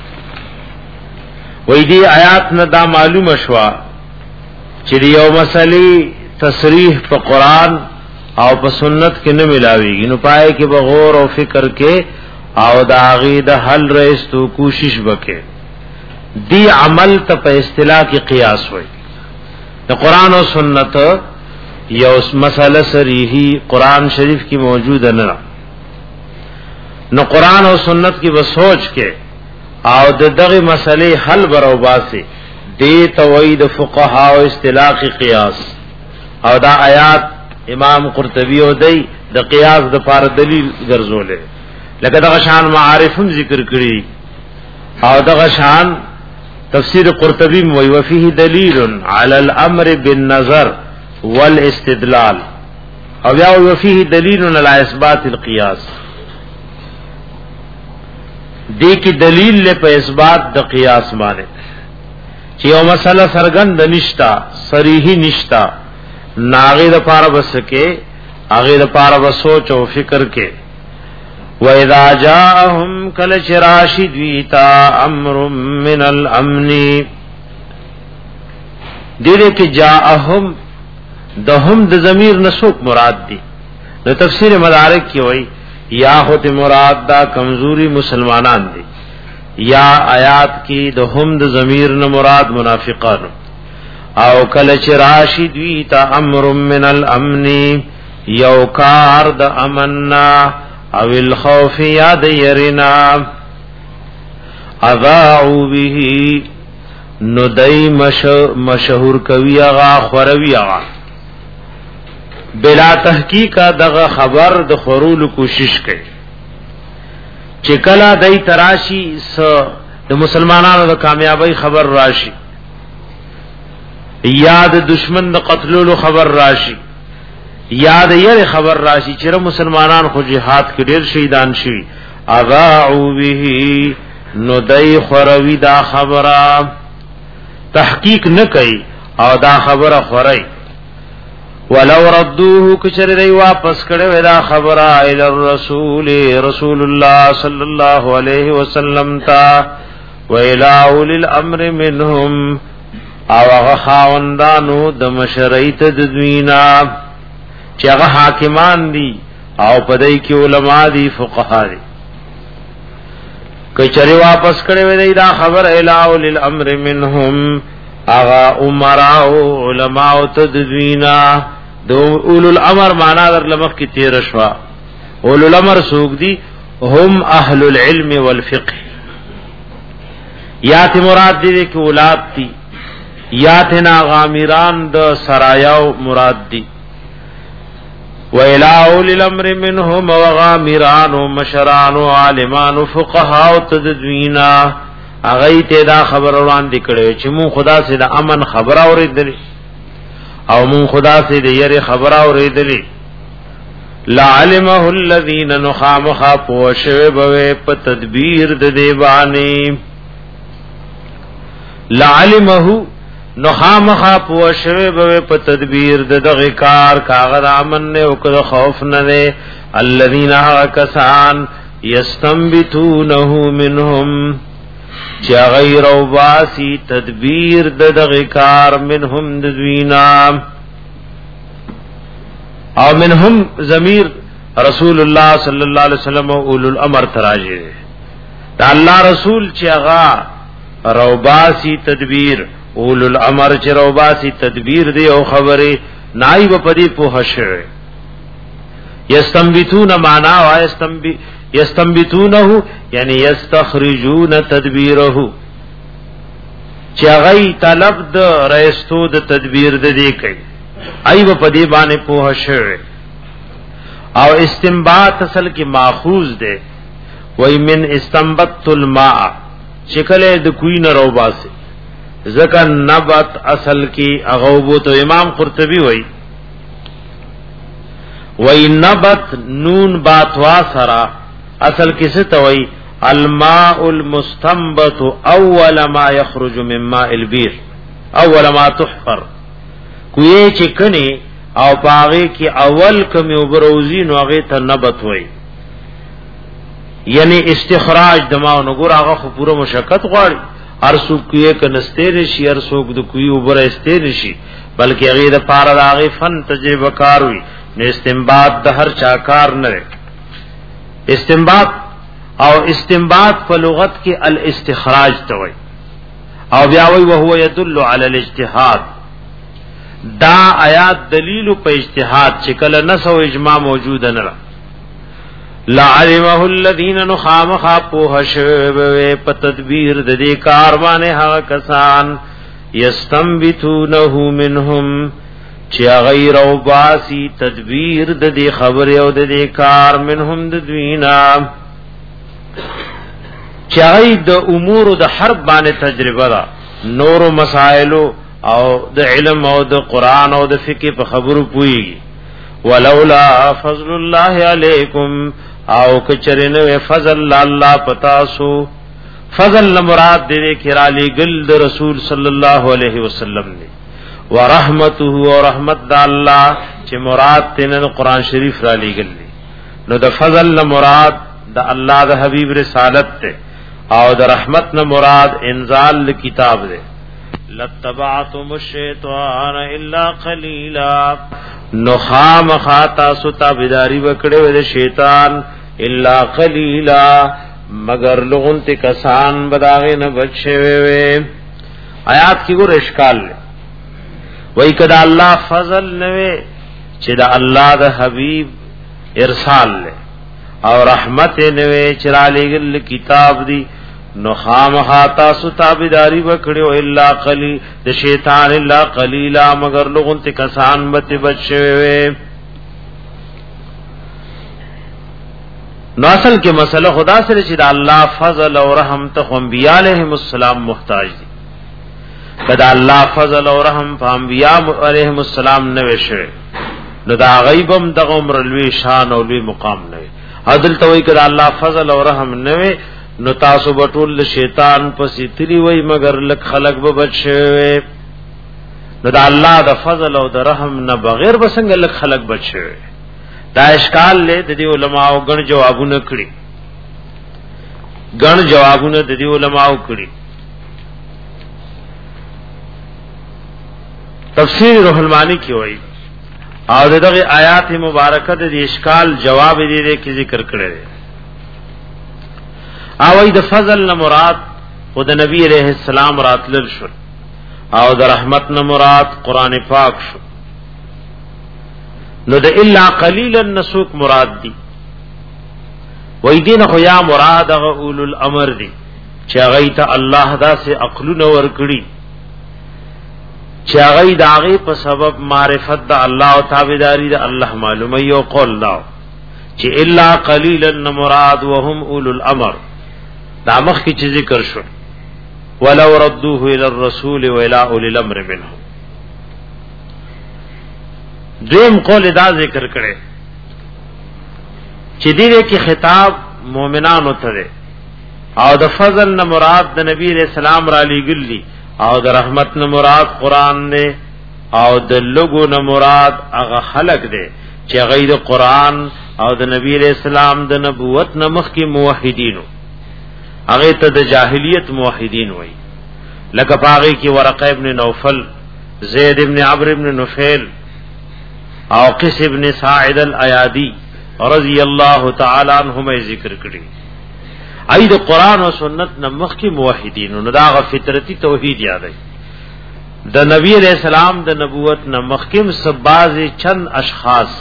وې دی آیات نه دا معلومه شوا چې یو مسلې تصریح په قران او په سنت کې نه ملاويږي نو پای کې بغور او فکر کې او دا غید حل رئیستو کوشش وکې دی عمل ته په اصطلاح کې قیاس وای د قران او سنت یو مسله صریحی قران شریف کی موجود نه نو قران او سنت کی وسوچ کې او د دغه مسلې حل برو باسي دی توحید فقها او اصطلاح کی قیاس او دا آیات امام قرطبی او دی د قیاس د فار دلیل ګرځولې لکه دغه شان معارفم ذکر کړی او دغه شان تفسیر قرطبی موي وفيه دلیل علی الامر بالنظر والاستدلال او بیا وفيه دلیل علی اثبات القیاس دې کې دلیل له په اثبات د قیاس باندې چې یو مسله سرګند نشتا صریحی نشتا ناغه د پاره بسکه هغه د پاره وسوچ او فکر کې وَإِذَا جَاءَهُمْ كَلَ شِرَاشِدْ وِيْتَا أَمْرٌ مِّنَ الْأَمْنِ دیره کې جاءهم دهم د ضمیر نسوک مراد دي د تفسیر مدارک کې وای یا هوت مراد دا کمزوري مسلمانان دي یا آیات کې دهم د ضمیر نه مراد منافقان او کله چې راشد ویتا امر من الامن یو کار د امننا او الخوف یاد یرینا اذاعوا به ندای مشهور کوي هغه خوروي هغه بلا تحقیق دغه خبر د خورول کوشش کوي چې کله دای تراشی س د مسلمانانو د کامیابی خبر راشي یاد دشمن د قتلولو خبر راشي یاد یې خبر راشي چې مسلمانان خو جهاد کې ډېر شهیدان شي اذاعوا به نو دای خوروي دا خبره تحقیق نه کوي او دا خبره خوري ولو ردوه کچر دی واپس کړه دا خبره ال الرسول رسول الله صلی الله علیه وسلم تا و الى اول الامر منهم او هغه خاوندانو د مشرعیت د دوینا چې هغه حاکمان دي او پدای کې علما دي فقها دي کچری واپس کړي وي دا خبر الاول الامر منهم اغا امراء علماء تدوینا دو اولو الامر معنا در لمخ کی تیر شوا اولو الامر سوق دي هم اهل العلم والفقه یا تی مراد دي کې اولاد دي یا تنا غامیران د سرایاو مراد دي وَإِلَى أُولِي الْأَمْرِ مِنْهُمْ وَغَامِرَانُ وَمَشَرَانُ وَعَالِمَانُ وَفُقَهَاءُ تَدْوِينًا اغیت دا خبر وړاندې کړي چې مون خدا سے د امن خبر اورېدلې او مون خدا سے د یری خبر اورېدلې لَعَلِمَهُ الَّذِينَ نُخَامُخَا پوښوي به په تدبیر د دی باندې لَعَلِمَهُ نو خامخا پوښوي به په تدبیر د دغه کار کاغذ امن نه او کله خوف نه نه الذين کسان یستنبتونه منهم چې غیر او واسی تدبیر د دغه کار منهم د دوینا او منهم ضمیر رسول الله صلی الله علیه وسلم او اولو الامر تراجه دا الله رسول چې هغه روباسی تدبیر اولو الامر چې روباسی تدبیر دی او خبره نای و پدی په هشه یستنبتون معنا وا یستنبی یستنبتونه یعنی یستخرجون تدبیره چې هغه طلب د رئیستو د تدبیر د دی کوي ایو پدی باندې په هشه او استنباط اصل کی ماخوذ دے وی من استنبت الماء شکل د کوی نه روباسه ذکر نبت اصل کی اغوبو تو امام قرطبی وی وی نبت نون باتوا سرا اصل کسی توی الماء المستنبت اول ما یخرج من ماء البیر اول ما تحفر کوی چکنی او پاغه کی اول کمی وبروزی نو هغه ته نبت وای یعنی استخراج دماغ نو ګور هغه خو پوره مشقت غواړي ارسو کیه کنسته نشي ارسو د کوی وبره استه نشي بلکې هغه د پاره د هغه فن تجربه کار وي نه استنباط د هر چا کار نه استنباط او استنباط په لغت کې الاستخراج ته وای او بیا وای او هو يدل على الاجتهاد دا آیات دلیل په اجتهاد چې کله نس او اجماع موجود نه لعلمه الذين نخامخ پوهشوه په تدبیر د دې کار باندې هغه کسان یستنبتونه منهم چې غیر او باسی تدبیر د دې خبر او د دې کار منهم د دوینا چې د امور د حرب باندې تجربه ده نور مسائلو او د علم او د قران او د فقه په خبرو پوي ولولا فضل الله علیکم او کچرنه فضل الله پتاسو فضل مراد دې کې را لګل د رسول صلی الله علیه وسلم دی ورحمته او رحمت د الله چې مراد تنه قران شریف را لګل دی نو د فضل مراد د الله د حبیب رسالت ته او د رحمت نه مراد انزال کتاب دی لتبعتم الشیطان الا قلیلا نخام خاتا ستا بداری وکړو د شیطان الا قلیلا مگر لغون ته کسان بداغه نه بچوي وي آیات کی ګور اشکال لے وای کدا الله فضل نوې چې دا الله د حبیب ارسال لے او رحمت نوې چې را لګل کتاب دی نو خامخا تاسو تابعداري وکړو الا قلی د شیطان الا قلیلا مگر لوګون ته کسان بت بچوي نو اصل کې مسله خدا سره چې د الله فضل او رحم ته انبیاء علیهم السلام محتاج دي کدا الله فضل او رحم په انبیاء علیهم السلام نه وشه نو دا غیبم د عمر لوی شان او لوی مقام نه عدل توي کدا الله فضل او رحم نه نو تاسو بټول شیطان پسې تری وای مگر لک خلق به بچي نو دا الله د فضل او د رحم نه بغیر بسنګ لک خلق بچي دا اشکال له د دې علماء غن جوابونه کړی غن جوابونه د دې علماء کړی تفسیر روح المانی کی وای او دغه آیات مبارکه د اشکال جواب دې کې ذکر کړی او د فضل نه مراد او د نبی علیہ السلام راتل شو او د رحمت نه مراد قران پاک شو نو د الا قلیلا نسوک مراد دی وای دین خو یا مراد اولو الامر دی چې هغه ته الله دا سه عقل نور کړی چې هغه داغه په سبب معرفت د الله او تابعداري د الله معلومه یو قول دا چې الا قلیلا مراد وهم اولو الامر دا مخ کی چیز ذکر شو ولو ردوه الى الرسول والى اولي الامر منهم دیم قول دا ذکر کړي چې دې کې خطاب مؤمنانو ته او د فضل نه مراد د نبی رسول الله را لګلی او د رحمت نه مراد قران نه او د لګو نه مراد هغه خلق دی چې غیر قران او د نبی علیہ السلام د نبوت نه مخکې موحدینو هغه ته د جاهلیت موحدین وای لکه پاغي کې ورقه ابن نوفل زید ابن عمرو ابن نفیل او قس ابن ساعد الایادی رضی اللہ تعالی عنہم ذکر کړي اې د قران او سنت نه مخکې موحدین نو دا فطرتي توحید یادای د نبی علیہ السلام د نبوت نه مخکې سباز چند اشخاص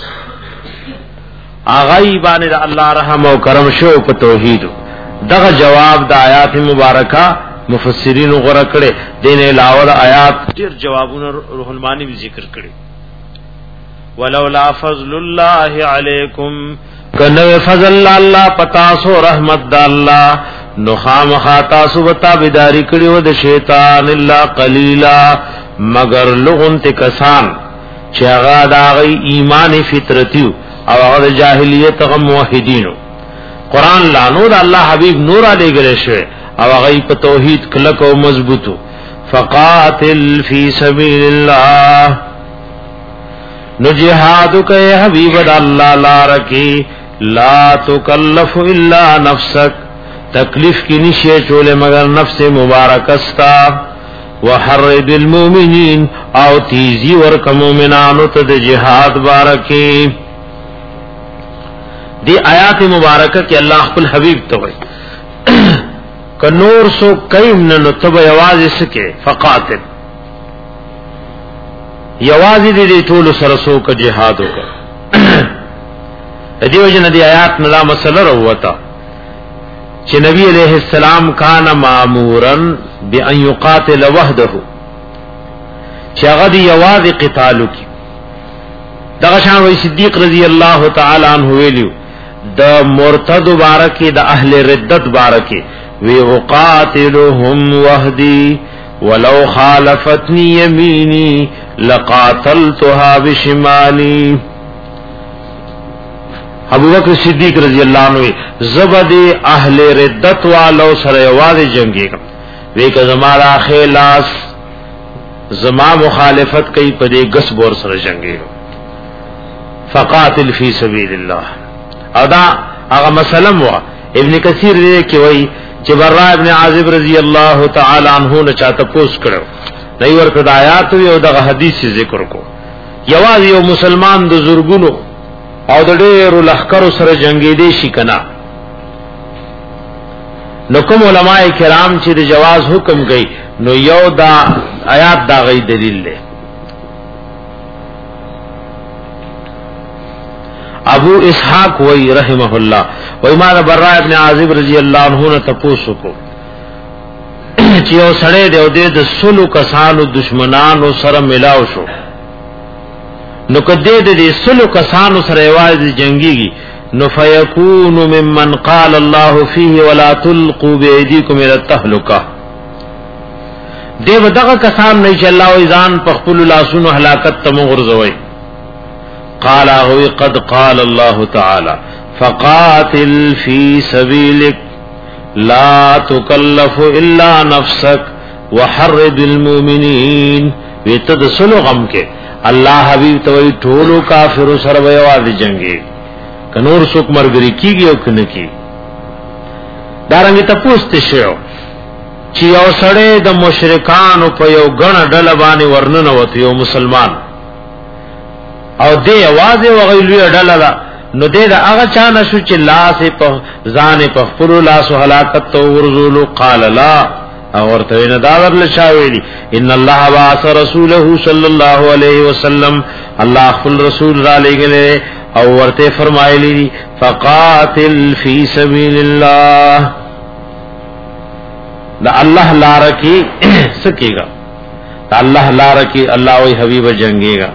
اغای باندې الله رحم او کرم شو په توحید دغه جواب د آیات مبارکه مفسرین غره کړي دین علاوه آیات ډیر جوابونه روح المانی بھی ذکر کړي ولولا فضل الله علیکم کنه فضل الله پتا سو رحمت الله نو خامخا تاسو وتا بيداری کړي و د شیطان الا قلیلا مگر لغون ته کسان چې هغه د ایمان فطرتیو او هغه جاهلیت غ موحدینو قران لا نور الله حبیب نور علی ګره شوی او هغه په توحید کلک او مضبوطو فقاتل فی سبیل الله نو جهاد کوي حبیب د الله لار کی لا تکلف الا نفسک تکلیف کی نشي چولې مگر نفس مبارک استا وحرد المؤمنین او تیزی ورک مومنانو ته د جهاد بارکی دی آیات مبارکه کې الله خپل حبیب ته وایي ک نور سو کیم نو تب یواز سکے فقاتل یواز دې ټول سره سو ک جهاد وکړه دیو جن دی آیات نلا مسله وروتا چې نبی علیہ السلام کان مامورا بان یقاتل وحده چې هغه دی یواز قتال کی دغه شان وی صدیق رضی الله تعالی عنہ ویلو د مرتد بارکی د اهل ردت بارکی وی وقاتلهم وحدی ولو خالفتنی یمینی لقاتلتها بشمالی ابو بکر صدیق رضی اللہ عنہ زبد اہل ردت والو سره یواز جنگی وی که زمارا خلاص زما مخالفت کئی پدے گس بور سره جنگی فقاتل فی سبیل اللہ ادا هغه مسلم وا ابن کثیر دې کې وای چې برا ابن عازب رضی الله تعالی عنہ نه چاته پوس کړو دای ورته آیات یو دغه حدیث ذکر کو یواز یو مسلمان د زورګونو او د ډېرو لخر سره جنگي دي شي کنا نو کوم علماء کرام چې د جواز حکم کوي نو یو دا آیات دا غي دلیل دی ابو اسحاق وی رحمه الله وی ما برا ابن عازب رضی اللہ عنہ نے تپوسو کو چې یو سړی دی او د سلو کسانو دشمنانو سره ملاو شو نو کده د سلو کسانو سره واز جنگيږي نو فیکون ممن قال الله فيه ولا تلقوا بأيديكم الى التهلكه دیو دغه کسان نه چې الله او ځان په خپل لاسونو هلاکت ته مغرزوي قال هو قد قال الله تعالى فقاتل في سبيلك لا تكلف الا نفسك وحرد المؤمنين وتدسلو غم کې الله حبيب توي ټولو کافر سره ویواز جنگي کنور څوک مرګري کیږي او کنه کی دارنګ ته پوښتنه شو چې یو سړی د مشرکانو په یو غن ډله باندې ورننه وته یو مسلمان او دې आवाज وغیلوی ډله نو دې دا هغه چا نشو چې لاس په ځان په خپل لاس هلاکت تو ورزول قال لا او ورته نه دا ورل شاویلی ان الله واس رسوله صلی الله علیه وسلم الله خپل رسول را لګله او ورته فرمایلی فقاتل فی سبیل الله دا الله لار کی سکیگا الله لار کی الله وی حبیب جنگیگا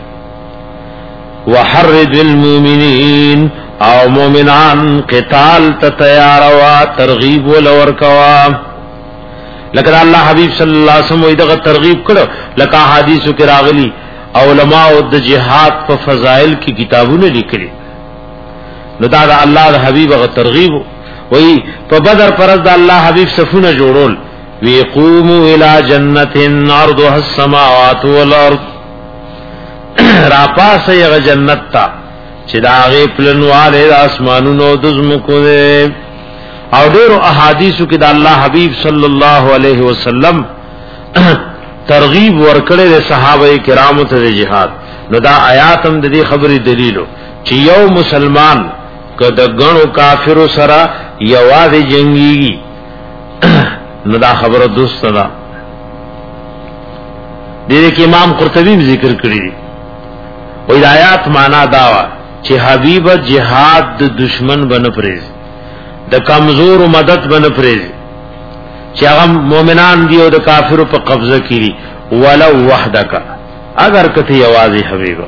وحرد المؤمنین او مومنان قتال ته تیار وا ترغیب ولور کوا لکه الله حبیب صلی الله علیه وسلم دغه ترغیب کړو لکه حدیثو کې راغلی علماء د جهاد په فضائل کې کتابونه لیکلي نو دا الله د حبیب غ ترغیب وای په بدر پرز د الله حبیب صفونه جوړول وی قوموا الى جنت عرضها السماوات والارض را پاس یغ جنت تا چې دا غي پلنواله د اسمانونو د زمکو ده او ډیرو احادیثو کې د الله حبیب صلی الله علیه وسلم ترغیب ورکړي د صحابه کرامو ته جهاد. نو دا آیات هم د دې خبرې دلیلو چې یو مسلمان کده غنو کافرو سره یوازې جنگيږي نو دا خبره دوست ده. دې کې امام قرطبی ذکر کړی دی او آیات معنا دا وا چې حبیب جهاد د دشمن بن پریز د کمزور مدد بن پریز چې هغه مؤمنان دی او د کافرو په قبضه کړي ولو وحدک اگر کته یوازې حبیب.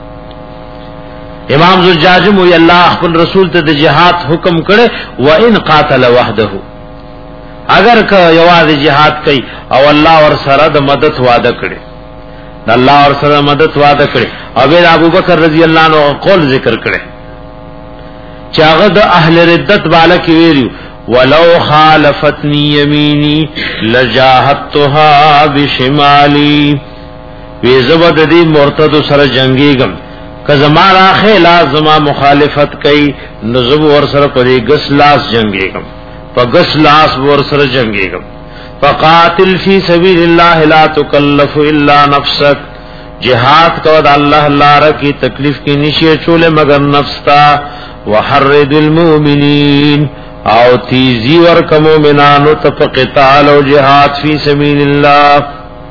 امام زجاج مو الله خپل رسول ته د جهاد حکم کړي و ان قاتل وحده اگر که یوازې جهاد کوي او الله ور سره د مدد وعده کړي الله ور سره مدد وعده کړي او بیر ابو بکر رضی الله عنه قول ذکر کړي چې هغه د اهل ردت بالا کې ویلو ولو خالفتنی یمینی لجاهدتها بشمالی وی زبد دی مرتد سره جنگیګم که زمارا خیلا زما مخالفت کئی نزب ورسر پدی گس لاس جنگیگم پا گس لاس ورسر جنگیگم فقاتل فی سبیل اللہ لا تکلف الا نفسک جہاد کود اللہ لارا کی تکلیف کی نشی چولے مگر نفستا وحرد المؤمنین او تیزی ورک مومنانو تفقتال و جہاد فی سبیل اللہ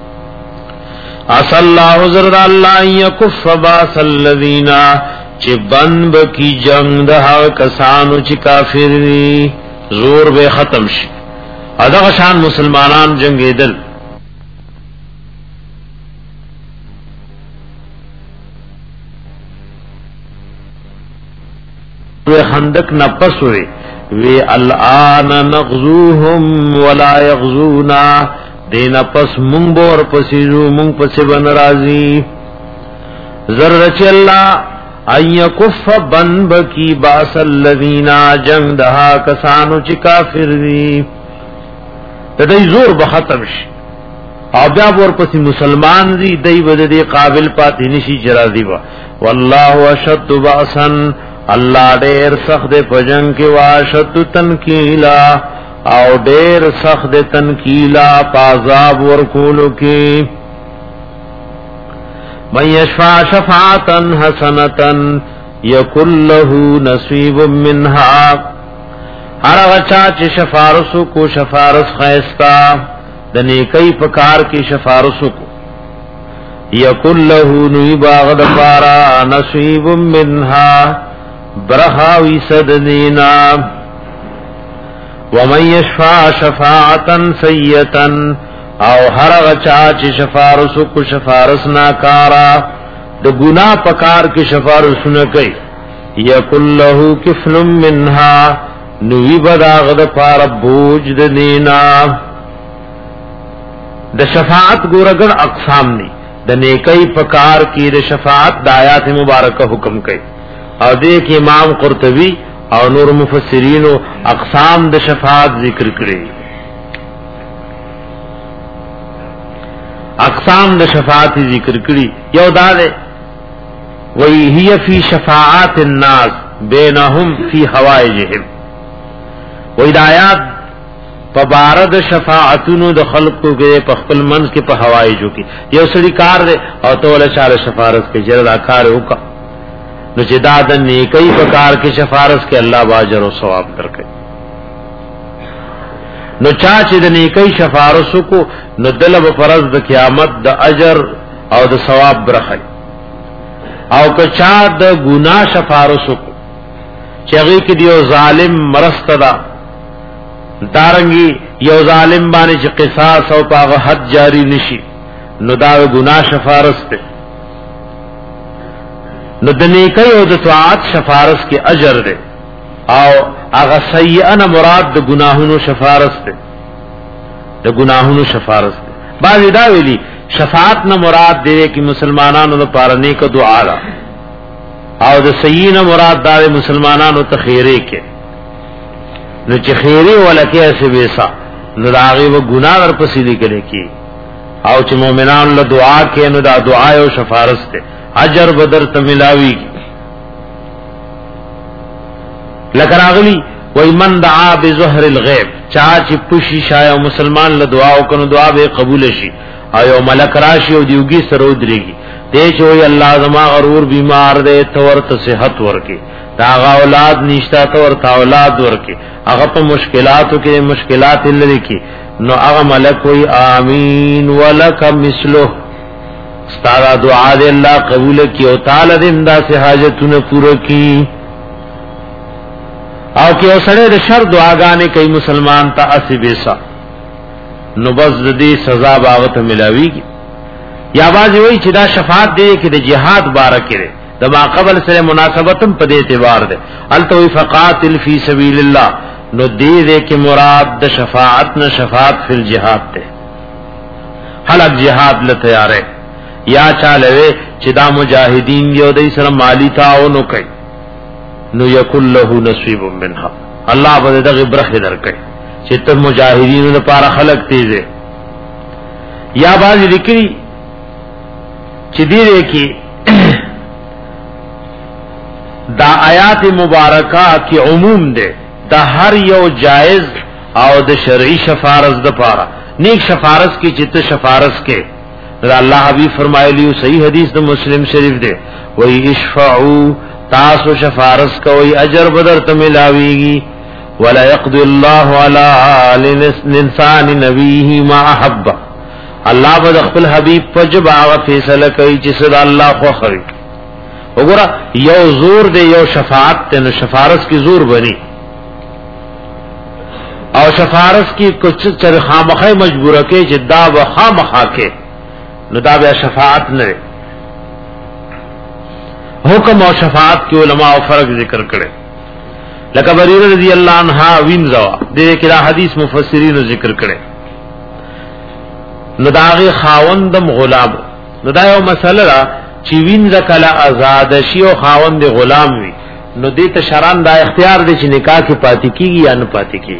اصل اللہ حضر اللہ یکف باس الذین چی بند کی جنگ دہا کسانو چی کافر دی زور بے ختم شی ادغ شان مسلمانان جنگ دل وی خندق نپس ہوئے وی الان نغزوهم ولا یغزونا دینا پس مونگ بور پسیزو مونگ پسی بن رازی ذرچ اللہ این یکف بن بکی باس الذین جنگ دہا کسانو چی کافر دی دی زور بختم شی او بیا بور پسی مسلمان دی دی بد دی قابل پاتی نشی جرازی با واللہ اشد باسن اللہ دیر سخت پجنگ کی واشد تنکیلا او ډیر سخت تنکیلا پازاب ورکولو کی من یشفع شفاعتا حسنتا یکن له نصیب منها هر غچا چې شفارسو کو شفارس خیستا د نیکی پکار کی شفارسو کو یکن له نویباغ دفارا نصیب منها برخاوی صدنینا ومن یشفع شفاعتا سیئتا او هر غچا چی شفارسو کو شفارس ناکارا د گناہ پکار کی شفارس نکی یکن له کفل منها نوی بداغ د پار بوج د دینا د شفاعت گورگر اقسام نی د نیکی پکار کی د شفاعت د آیات مبارکہ حکم کئی او دیکھ امام قرطبی او نور مفسرین و اقسام د شفاعت ذکر کړي اقسام د شفاعت ذکر کړي یو دا ده وی هي فی شفاعات الناس بینهم فی حوائجهم و ہدایات پبارد شفاعتونو د خلقو کې په خپل منځ کې په حوائجو کې یو سړي کار ده او ته له چاره شفاعت کې جره کار وکړه نو چې دا د نیکی په کار کې شفارس کې الله باجر او ثواب درکړي نو چا چې د نیکی شفارس کو نو دلب فرض د قیامت د اجر او د ثواب برخه او که چا د ګناه شفارس کو چې هغه کې دیو ظالم مرستدا دارنګي یو ظالم باندې چې قصاص او پاغه حد جاری نشي نو دا ګناه شفارس ته نو د نیکی او د طاعت شفارس کې اجر ده او هغه سیئه مراد د گناهونو شفارس ده د گناهونو شفارس ده بعض دا ویلي شفاعت نه مراد دی چې مسلمانانو لپاره نیک دعا ده او د سیئه مراد د مسلمانانو ته خیره کې نو چې خیره ولکه سی ویسا نو داغي و ګناه ور پسې لیکل کی او چې مؤمنان له دعا کې نو دا دعا او شفارس ته اجر بدر ته ملاوي لکه راغلی وای من دعا بظهر الغیب چا چې پوشي شای مسلمان له دعا او کنو دعا به قبول شي او یو ملک راشي او دیوږي سره ودرېږي دې چې وای الله زما غرور بیمار دې تور ته صحت ورکي دا اولاد نشتا تور ته اولاد ورکي هغه په مشکلاتو کې مشکلات لري کې نو هغه ملک وای امین ولک مثله ستاره دعا دې الله قبول کړي او تعالی دې امدا سے حاجتونه پوره کړي او کې اوسړه د شر دعاګانې کوي مسلمان ته اسبیسا نو بس دې سزا باغت ملاويږي یا باز وی چې دا شفاعت دی کې د جهاد باره کړي د ما قبل سره مناسبتم په دې اعتبار ده التوی فقاتل فی سبیل الله نو دې دې کې مراد د شفاعت نه شفاعت فی الجهاد ته حلق جهاد له تیارې یا چاله چې دا مجاهدین یو د سره مالی تعاون کوي نو یکل له نصیب منها الله به دغه برخه درکړي چې ته مجاهدینو لپاره خلق تیزه یا باز لیکي چې دې کې دا آیات مبارکہ کی عموم دے دا ہر یو جائز او د شرعی شفارس د پارا نیک شفارس کی چت شفارس کے اللہ حبیب فرمایلی صحیح حدیث د مسلم شریف دے وہی اشفعوا تاسو شفارس کوئی اجر بدر تملاویگی ولا يقضي الله على الانسان نبيه ما احب الله بد خپل حبیب فجب او فیصله کوي چې صدا الله خو خري وګوره یو زور دی یو شفاعت ته نو شفارس کی زور بنی او شفارس کی کچھ چر خامخه مجبوره کې جدا و خامخه کې نو دا بیا شفاعت نه حکم او شفاعت کې علما او فرق ذکر کړي لکه بریره رضی الله عنها وینځوا دې کې دا حدیث مفسرین ذکر کړي نو داغه خاوندم غلام نو دا یو مسله را چې وینځ کله آزاد شي او خاوند غلام وي نو دې ته شران دا اختیار دی چې نکاح کې پاتې کیږي یا نه پاتې کیږي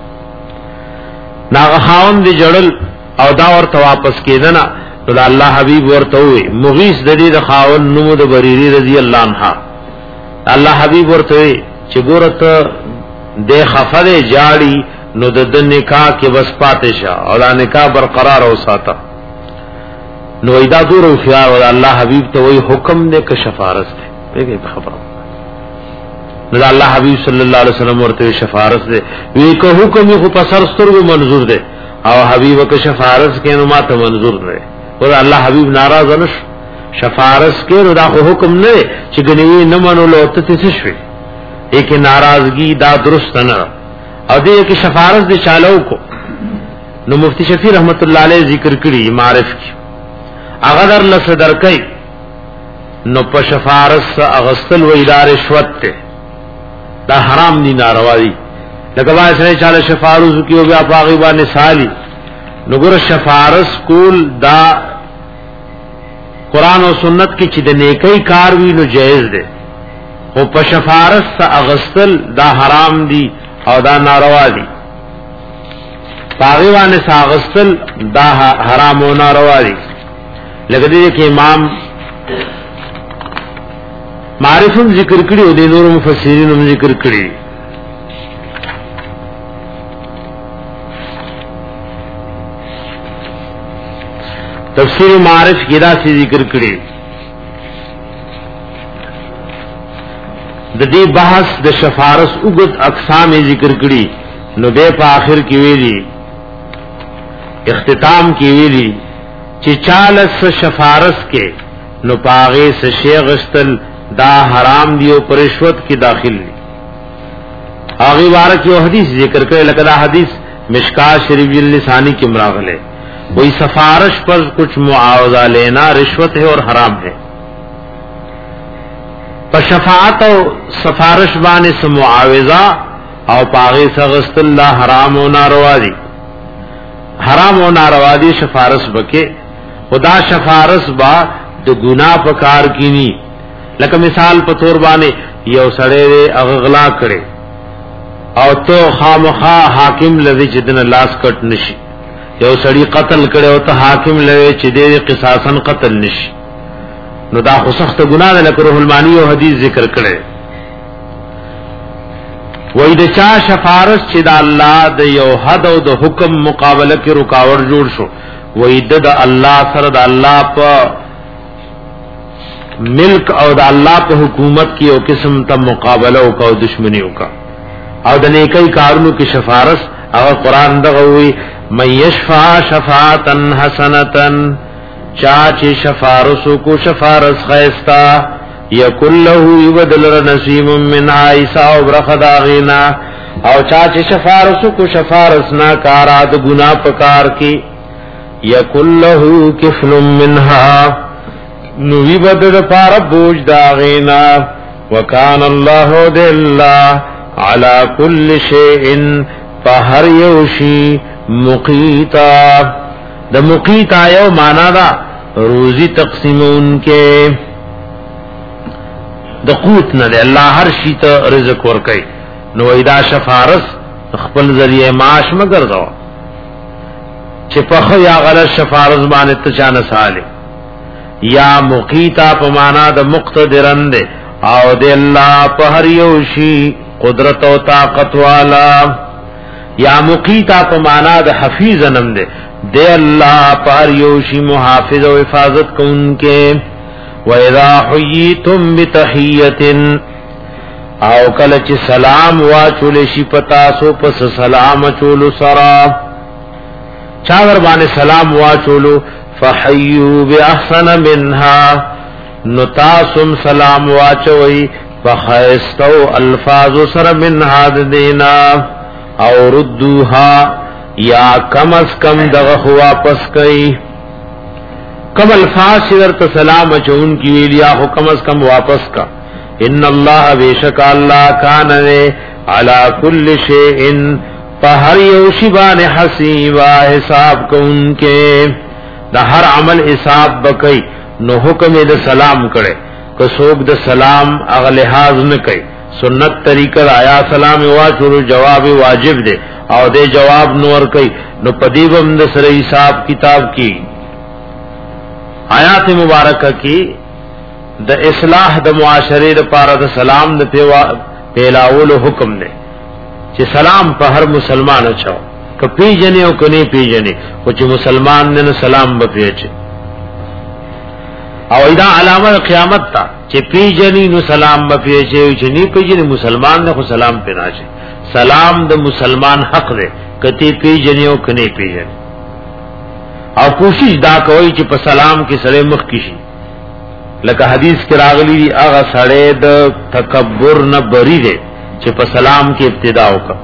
نا خاوند دې جړل او دا ورته واپس کېدنه نو الله حبيب ورته وي مغیث د دې د خاوند نوم د بریری رضی الله عنها الله حبيب ورته وي چې ګورته د خفره جاړي نو د نکاح کې بس پاتې شه او دا نکاح برقرار او ساته نو ایدا دور او خيار او الله حبيب ته وی حکم دې ک شفارس دې دغه خبره نو الله حبيب صلی الله علیه وسلم ورته شفارس دې وی کو حکم خو پسر سترګو منظور دې او حبيب ک شفارس کې نو ماته منظور نه او الله حبيب ناراض نش شفارس کې نو دا حکم نه چې ګنې نه منو له ته څه شوي یک ناراضگی دا درست نه او دې کې شفارس دې چالو کو نو مفتی شفیع رحمت الله علیه ذکر کړي معرف کی اگر در لصدر کئی نو په شفارس اغسطل و ادار رشوت ته دا حرام دی ناروا دی لکه باید سره چاله شفارس کیو بیا پاغي باندې سالی نو ګور شفارس کول دا قران او سنت کې چې د نیکی کار وی نو جایز دی او په شفارس اغسطل دا حرام دی او دا ناروا دی پاغي باندې اغسطل دا حرام او ناروا دی لکه دې کې امام معرفم ذکر کړي او د نور مفسرین هم ذکر کړي تفسیر معرف کې دا څه ذکر کړي د دې بحث د شفارس وګت اقسام ذکر کړي نو به په آخر کې ویلي اختتام کې ویلي چې چالس شفارس کې نو پاغه سے شیغستل دا حرام دی او پرشوت کی داخل دی اغه بارک یو حدیث ذکر کړي لکه دا حدیث مشکات شریف اللسانی کې مراغله وہی سفارش پر کچھ معاوضہ لینا رشوت ہے اور حرام ہے پر شفاعت او سفارش باندې سم معاوضہ او پاغه سغست الله حرام او ناروا دی حرام او ناروا دی شفارس بکے خدا شفارس با د ګناه په کار کینی لکه مثال په تور باندې یو سړی اغغلا کړي او تو خامخا حاکم لذي چې دن لاس کټ نشي یو سړی قتل کړي او ته حاکم لوي چې دې قصاصن قتل نشي نو دا خو سخت ګناه ده لکه روح المانی او حدیث ذکر کړي وای د چا شفارس چې د الله د یو حد او د حکم مقابله کې رکاوټ جوړ شو وای د الله سره د الله په ملک او د الله په حکومت کې او قسم ته مقابله او کو دشمنی وکا او د نیکی کارونو کې شفارس او قران دغه وی من یشفع شفاعتا حسنتا چاچ شفارس کو شفارس خیستا یکل له یبدل نصیب من عیسا او برخداغینا او چاچ شفارس کو شفارس نا کارات گناہ پکار کی یکل له کفل منها نوی بدد پار بوج داغینا وکان اللہ دلہ علا کل شیئن فہر یوشی مقیتا دا مقیتا یو مانا دا روزی تقسیم ان کے دا قوت ندے اللہ ہر شیط رزق ورکی نو ایدا شفارس خپل ذریعہ معاش مگر دو چه پخ یا غلط شفارس بانت چانس حالے یا مقیتا پمانا د مقتدرن دے او دے اللہ پہر یوشی قدرت و طاقت والا یا مقیتا پمانا د حفیظنم دے دے اللہ پہر یوشی محافظ و حفاظت کو ان کے وَإِذَا حُيِّيتُمْ بِتَحِيَّةٍ او کلچ سلام واچولشی پتاسو پس سلام چولو سرا چاور بانے سلام واچولو فحیو باحسن منها نتاسم سلام واچوئی فخیستو الفاظ سر منها دینا او ردوها یا کم از کم دغخ واپس کئی کم الفاظ شدرت سلام چون کی ویلیا خو کم از کم واپس کا ان اللہ بیشک اللہ کاننے علا کل شیئن فہر یوشبان حسیبا حساب کو ان کے دا ہر عمل حساب بکئی نو حکم دا سلام کرے کہ سوک دا سلام اغلحاظ نکئی سنت طریقہ آیا سلام واچورو جواب واجب دے او دے جواب نور کئی نو پدیبم دا سر حساب کتاب کی آیات مبارکہ کی دا اصلاح دا معاشرے دا پارا دا سلام دا پیلاول حکم دے چی سلام پا ہر مسلمان اچھاو کہ پی جنے او کنی پی جنے کچھ مسلمان نے سلام بپیچے او ایدہ علامہ قیامت تا چی پی جنی نو سلام بپیچے چی نی پی جنی مسلمان نے خو سلام پینا چے سلام دا مسلمان حق دے کتی پی جنے او کنی پی جنے او کوشش دا کوئی چی پا سلام کی سڑے مخ کشی لکہ حدیث کی راغلی دی اغا سڑے دا تکبر نہ بری دے چی پا سلام کی ابتداؤ کا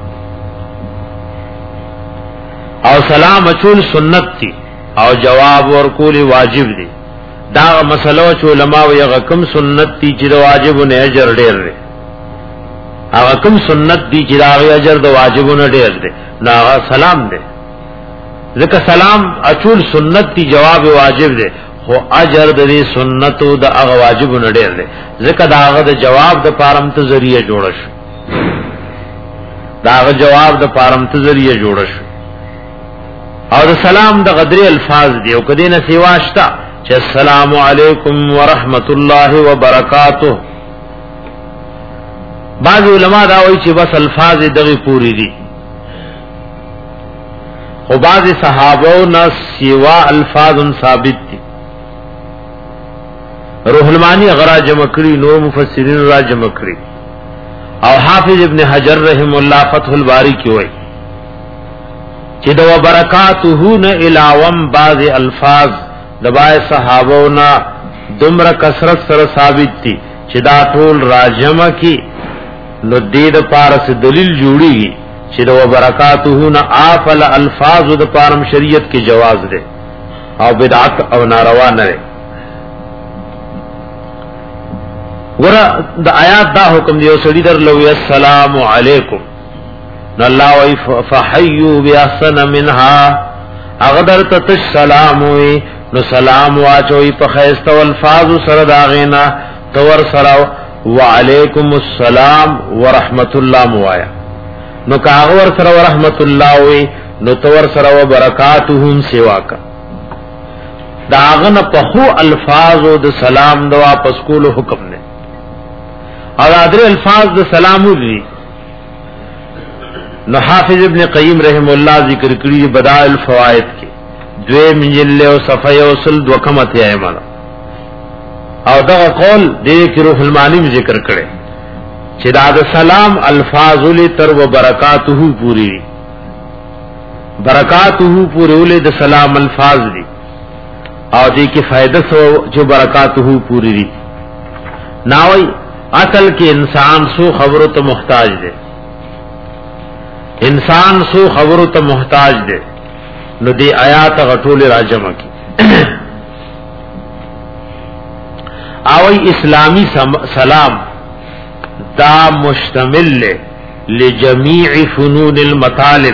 او سلام اچول سنت تی او جواب ورکول واجب دی دا مسئلہ چو علماء ویغا کم سنت تی چی دا واجب نے اجر دیر دے اغا کم سنت تی چی دا اغی اجر دا واجب نے دیر دے نا اغا سلام دے ذکر سلام اچول سنت تی جواب واجب دے خو اجر دے سنتو دا اغا واجب نے دیر دے ذکر دا اغا دا جواب دا پارم تا ذریعہ جوڑش دا اغا جواب دا پارم تا ذریعہ جوڑش اور سلام دا غدری الفاظ دی او کدی نہ سیواشتا چې السلام علیکم ورحمت الله وبرکاتہ بعض علماء دا وایي چې بس الفاظ دغه پوری دي او بعض صحابو نہ سیوا الفاظ ثابت دي روح المانی غرا جمع کړي نو مفسرین را جمع کړي او حافظ ابن حجر رحم الله فتح الباری کی وایي چې دا برکاتہ نه علاوه بعض الفاظ دبای صحابونا دمر کثرت سره ثابت دي چې دا ټول راجمه کی نو دې د پارس دلیل جوړي چې دا برکاتہ نه افل الفاظ د پارم شریعت کې جواز ده او بدعت او ناروا نه ده ورا د آیات دا حکم دی او سړي در لو السلام علیکم نو اللہ وی فحیو بیاحسن منها اغدر تتش سلام وی نو سلام واچوی پخیست والفاظ سر داغینا تور سر وعلیکم السلام ورحمت اللہ موایا نو کاغور سره رحمت الله وی نو تور سره و برکاتهم سوا کا داغن په خو الفاظ او د سلام د واپس کولو حکم نه او ادر الفاظ د سلام وی نو حافظ ابن قیم رحم الله ذکر کړی بدائع الفوائد کې دوی منجل او صفه او سل دوکمت ایمه او دا قول دې کې روح المانی ذکر کړي چې دا د سلام الفاظ له تر و برکاته پوری برکاته پوری له د سلام الفاظ دي او دې کې فائدہ سو جو برکاته پوری دي ناوي اصل کې انسان سو خبرو ته محتاج دي انسان سو خبرو ته محتاج دي نو دې آیات غټول راجمه کی اوی اسلامی سلام دا مشتمل لے لجمیع فنون المطالب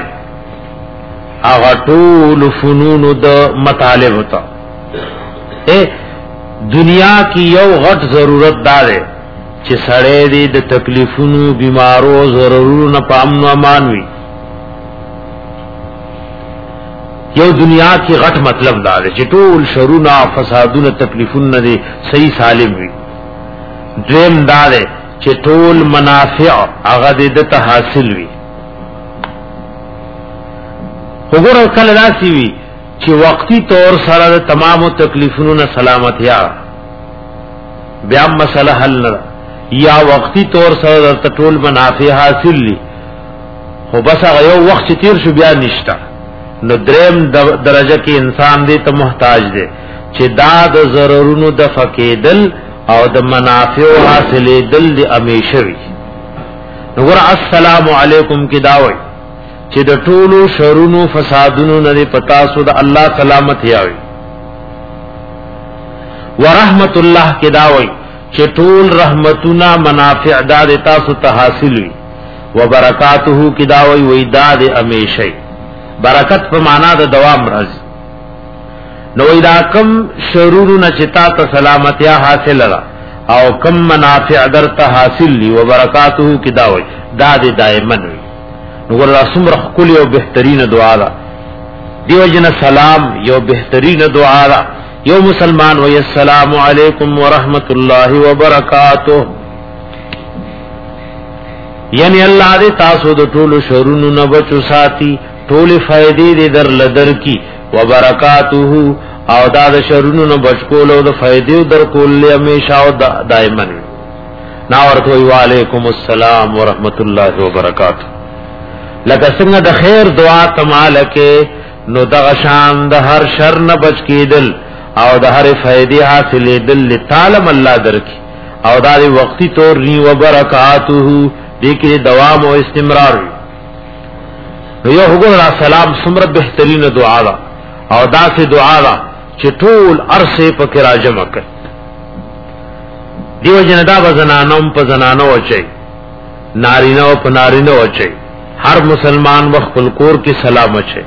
اغطول فنون دا مطالب تا اے دنیا کی یو غٹ ضرورت دارے چه سڑے دی دا تکلیفونو بیمارو ضرورو پا امن و امانوی یو دنیا کی غٹ مطلب دارے چه طول شرونا فسادون تکلیفون دے صحیح سالم وی دویم دارے چه طول منافع اغد دتا حاصل وی خگر کل راسی وی چه وقتی طور سره تمام تکلیفون سلامتیا بیام مسئلہ حل نرا یا وقتی طور سره طول منافع حاصل لی خو بس اغا یو وقت چه تیر شو بیا نشتا نو درم درجه کې انسان دې ته محتاج دی چې دا د ضرورونو د فقیدل او د منافع حاصلې دل دې همیشه وي نو ګور السلام علیکم کې دا وایي چې د ټولو شرونو فسادونو نه پتا سو د الله سلامت یاوي ورحمت الله کې دا وایي چې ټول رحمتونه منافع د تاسو ته حاصل وي وبرکاته کې دا وایي وې دا دې همیشه برکت په معنا د دوام راځي نو اذا کم شرور نچتا ته سلامتیا حاصل را او کم منافع درته حاصل لی و برکاته کی داوي دا دې دائما وي نو ګور رسول کل یو بهترین دعا ده دیو جن سلام یو بهترین دعا ده یو مسلمان وی السلام علیکم ورحمت الله وبرکاته یعنی الله دې تاسو د ټولو شرونو نه بچو ساتي ټول فائدې دې در لدر کی وبرکاته او دا د شرونو نه بچکول او د فائدې در کول همیشه او دائما نا ورته وی علیکم السلام ورحمت الله وبرکاته لکه څنګه د خیر دعا تمالکه نو د غشان د هر شر نه بچ کیدل او د هر فائدې حاصلې دل تعالی الله درکې او دا د وقتی تور نی وبرکاته دې کې دوام او استمرار یو حکم سلام سمره بهترین دعا ده او دا سه دعا ده چې ټول ارسه پکې راجمع کړي دیو جندا بزنانم په زنانو وچي نارینه په نارینه وچي هر مسلمان وخت کور کې سلام وچي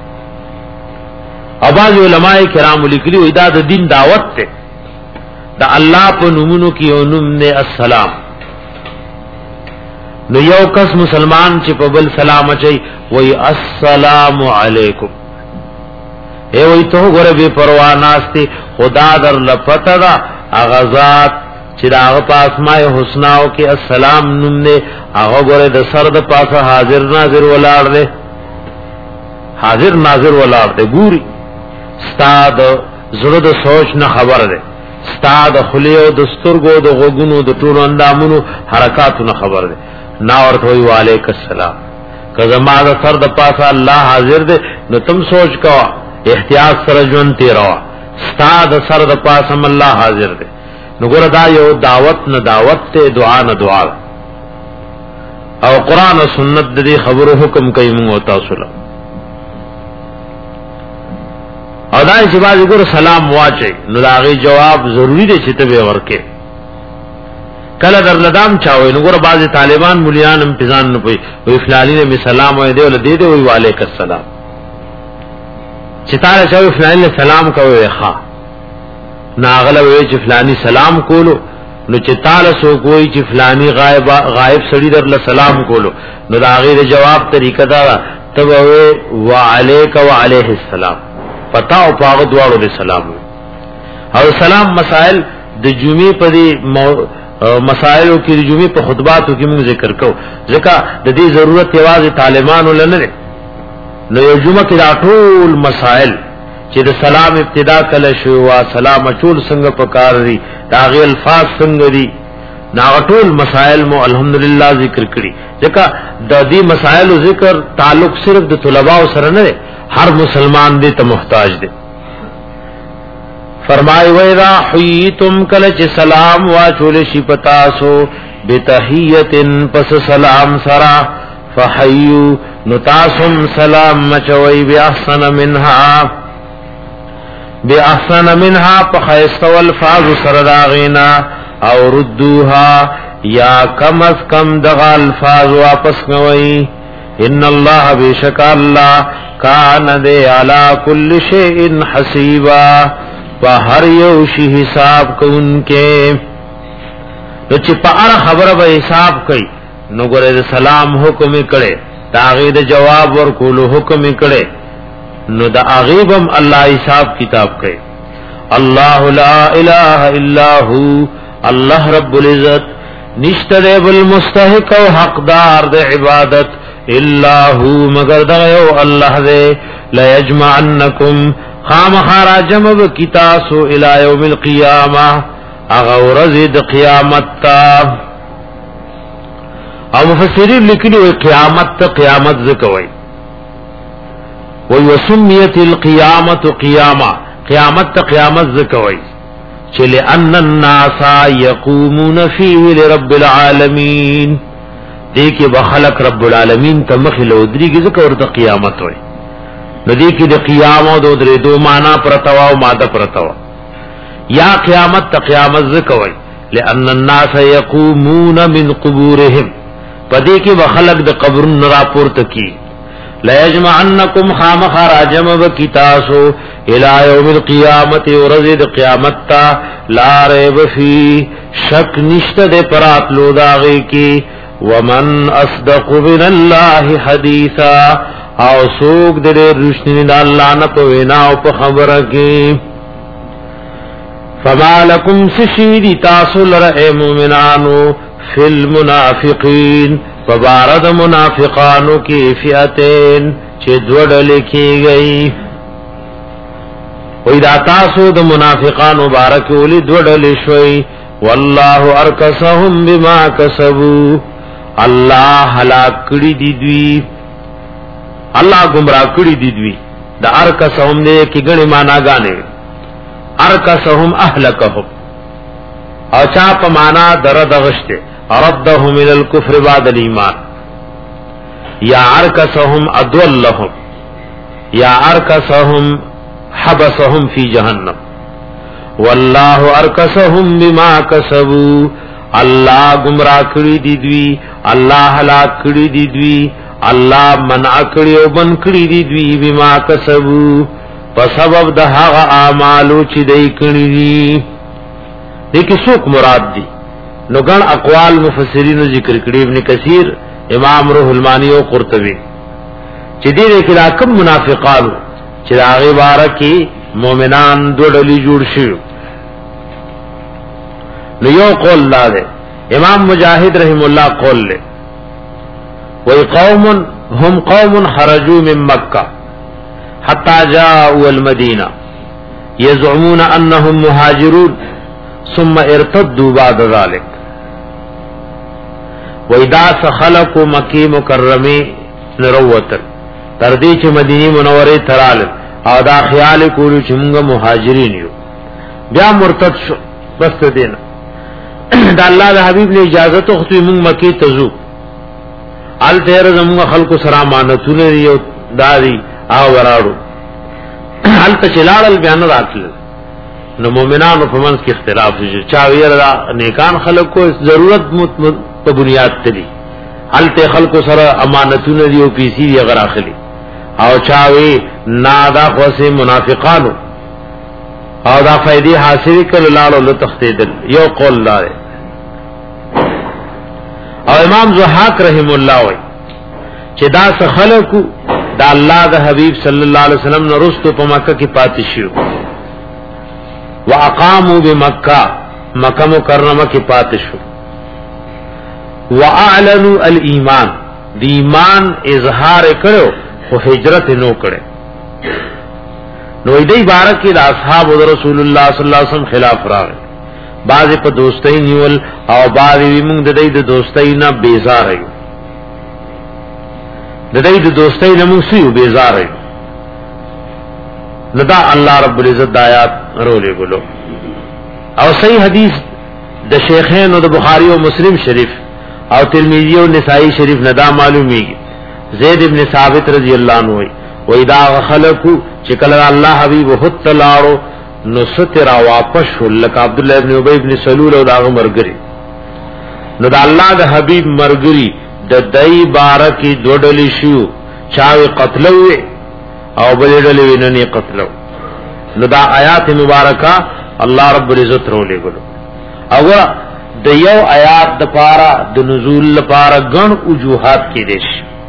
اباظ علماء کرام لیکلي وي دا د دین دعوت ته دا الله په نومونو کې او نوم نه السلام نو یو کس مسلمان چې په بل سلام اچي وای السلام علیکم اے وای ته غره به پروا ناشته خدا در لپته دا اغازات چې دا په اسماء الحسنا او کې السلام نوم نه هغه غره د سر د پاسه حاضر ناظر ولاړ دی حاضر ناظر ولاړ دی ګوري استاد زړه د سوچ نه خبر ده استاد خلیو د سترګو د غوګونو د ټولو اندامونو حرکاتو نه خبر ده نا ورته وی علیک السلام کله ما د سر د پاسه الله حاضر ده نو تم سوچ کا احتیاط سره جون تیروا استاد سر د پاسه الله حاضر ده نو ګور دا یو دعوت نه دعوت ته دعا نه دعا او قران او سنت د دې خبرو حکم کوي مو تاسو له او دا چې باز ګور سلام واچي نو داغي جواب ضروری دی چې ته ورکې کله در لدام چاوي نو ګور باز طالبان مليان امتحان نه پي وی فلانی نے می سلام وې دی ول دی دی وی علیک السلام چې تعالی چاوي فلانی نے سلام کوي ښا ناغله وی چې فلانی سلام کولو نو چې تعالی سو کوئی چې فلانی غائب غائب سړي در له سلام کولو نو دا غیر جواب طریقه دا تب و علیک و علیہ السلام پتا او پاغ دواړو دې سلام او سلام مسائل د جمعې په دې مسائلو کې د جمعې په خطباتو کې موږ ذکر کوو ځکه د دې ضرورت یوازې طالبانو لنه نو یو جمعه کې دا ټول مسائل چې د سلام ابتدا کله شو وا سلام اچول څنګه پکار دي دا غي الفاظ څنګه دي نا ټول مسائل مو الحمدلله ذکر کړي ځکه د دې مسائل ذکر تعلق صرف د طلباء سره نه هر مسلمان دې ته محتاج دي فرمای ویرا حیتم کله چې سلام واچول شي پتا سو بتحیتن پس سلام سرا فحیو نتاسم سلام مچوي باحسن منها باحسن منها فخیستو الفاظ سرداغینا او ردوها یا کم از کم دغا الفاظ واپس نوئی ان اللہ بیشک اللہ کان دے علا کل شیئن حسیبا پا ہر یوشی حساب کن کے نو چی پا ار خبر با حساب کئی نو گرے سلام حکم کڑے تاغید جواب ورکولو حکم کڑے نو دا اغیبم اللہ حساب کتاب کئی اللہ لا الہ الا ہو اللہ رب العزت نشتر بالمستحق و حقدار دے عبادت الا ہو مگر دغیو اللہ دے لیجمعنکم خام خارا جمب کتاسو الى یوم القیامہ اغورزد قیامت تا او مفسرین لکنی وی قیامت تا قیامت ذکوئی ویسمیت القیامت قیامہ قیامت تا قیامت ذکوئی چلے ان الناس یقومون فیه لرب العالمین دیکھے بخلق رب العالمین تا مخل ادری کی ذکر تا قیامت ہوئی نو دیکھے دی قیام و دو دری دو مانا پرتوا و مادہ پرتوا یا قیامت تا قیامت ذکر ہوئی لأن الناس یقومون من قبورهم پا دیکھے بخلق دی قبر نراپور تکی لیجمعنکم خامخ راجم بکتاسو الى یوم القیامت ورزد قیامتا لا ریب فی شک نشت دے پرات لو داغی کی ومن اصدق من اللہ حدیثا او سوک دے رشنی دا اللہ نپویناو پا خبر کی فما لکم سشیدی تاسو لرئے مومنانو فی المنافقین فبارد منافقانو کی فئتین چه دوڑ لکھی گئی ویدا تاسو د منافقان مبارک ولی دوڑ لشوی واللہ ارکسهم بما کسبو اللہ ہلاک کړي دي دوی اللہ گمراہ کړي دي دوی د ارکسهم دې کې غنی معنا غانې ارکسهم اهلکهم او چا په معنا درد غشته ردهم الى الكفر بعد الايمان یا ارکسهم ادولهم یا ارکسهم حبسهم فی جہنم واللہ ارکسهم بما کسبوا اللہ گمراہ کړي دي دوی اللہ ہلاک کړي دي دوی اللہ منع کړي او بن کړي دي دوی بما کسبوا په سبب د هغه اعمالو چې دای کړي دي دې کې څوک مراد دي نو ګڼ اقوال مفسرین ذکر کړي ابن کثیر امام روح المانی او قرطبی چې دې کې را کوم منافقانو چې هغه باره کې مؤمنان دوړلې جوړ شي نو یو قول لا ده امام مجاهد رحم الله قول له وای قوم هم قوم خرجوا من مکه حتى جاءوا المدینه يزعمون انهم مهاجرون ثم ارتدوا بعد ذلك وإذا سخلقوا مکی مکرمه نروتن تر دې چې مدینه منوره ترال او دا خیال کولو چې موږ مهاجرین یو بیا مرتد شو بس دین دا الله د حبیب له اجازه ته خو موږ مکی ته ځو ال تیر زموږ خلکو سره امانتونه یو داري او وراړو ال ته چلاړل بیان راتل نو مؤمنانو په منځ کې اختلاف شي چا ویرا نیکان خلکو ضرورت په بنیاد تدي حالت خلکو سره امانتونه دی او پیسي دی غراخلي او چاوي نادا خوسه منافقانو او دا فائدې حاصل کړه لاړو له تختیدل یو قول لاره او امام زحاق رحم الله وای چې دا خلکو دا الله د حبیب صلی الله علیه وسلم نه رستو په مکه کې پاتې شو واقاموا بمکه مکه مکرمه کې پاتې شو واعلنوا الايمان دی ایمان اظهار کړو خو هجرت نو کړي نو دې بارک کې د اصحاب رسول الله صلی الله علیه وسلم خلاف راغی بعض په دوستۍ نیول او بعض موږ د دې د دوستۍ نه بیزار یو د دې د دوستۍ نه موږ سیو بیزار یو لدا الله رب العزت آیات رولې ګلو او صحیح حدیث د شیخین او د بخاری او مسلم شریف او ترمذی او نسائی شریف ندا معلومیږي زید ابن ثابت رضی الله عنه وی و اذا خلقوا چې کله الله حبیب هت لاړو نو ستر واپس ولک عبد الله ابن ابی ابن سلول او دا مرګری نو دا الله د حبیب مرګری د دای بارکی دوډلی شو چاوی قتلوي او بلډلې ویننی قتلو نو دا آیات مبارکه الله رب العزت رولې ګلو او د یو آیات د پارا د نزول لپاره ګڼ وجوهات کې دي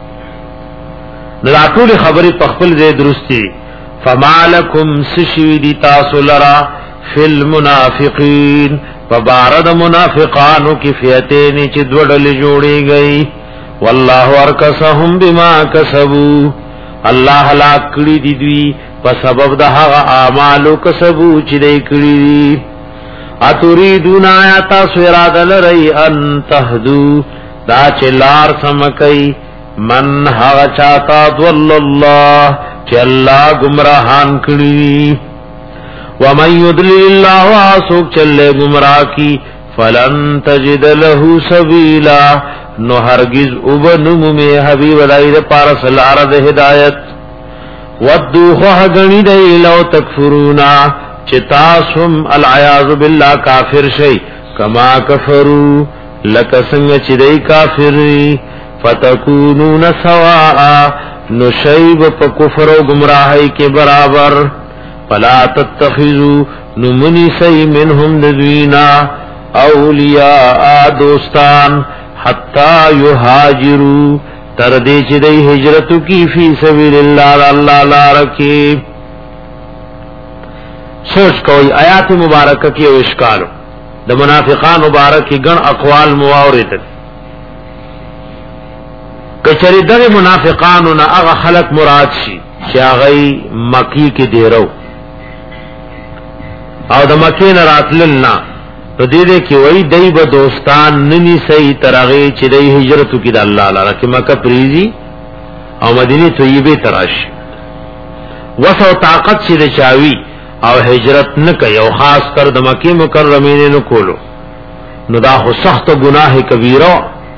نو ټول خبرې په خپل ځای درستی فمالکم سشوی تاسو لرا فی المنافقین فبارد منافقانو کی فیتین چی دوڑل جوڑی گئی واللہ ارکسهم بما کسبو اللہ ہلاک کری دی دوی پا سبب دہا آمالو کسبو چی دی کری دی اتوریدون آیاتا سویراد لرئی ان تهدو دا چلار سمکی من حغ چاہتا دول اللہ چی اللہ گمراہان کری ومن یدلل اللہ واسوک چلے گمراہ کی فلن تجد لہو سبیلا نو ہرگز ابنم میں حبیب دائی دا پارس الارد ہدایت ودو خوہ گنی دائی لو تکفرونا چی تاسم العیاض باللہ کافر شئی کما کفرو لکسنگ چی دائی کافر فتکونون سواء نشیب پا کفر و گمراہی کے برابر فلا تتخذو نمنی سی منہم ددوینا اولیاء دوستان حتی یحاجرو تردی چی دی ہجرتو کی فی سبیل اللہ اللہ لارکی سوچ کوئی آیات مبارکہ کی او اشکالو دا منافقان مبارکی گن اقوال مواورد کچری در منافقانو نا اغا خلق مراد شي چې اغی مکی کې دیرو او د مکی نه راتللنا تو دې دې کې وای دای به دوستان ننی صحیح ترغه چې د هجرت کې د الله تعالی کې مکه پریزي او مدینه طیبه تراش وسو طاقت چې چاوي او هجرت نه کوي او خاص کر د مکی مکرمه نه کولو نو دا خو سخت گناہ کبیره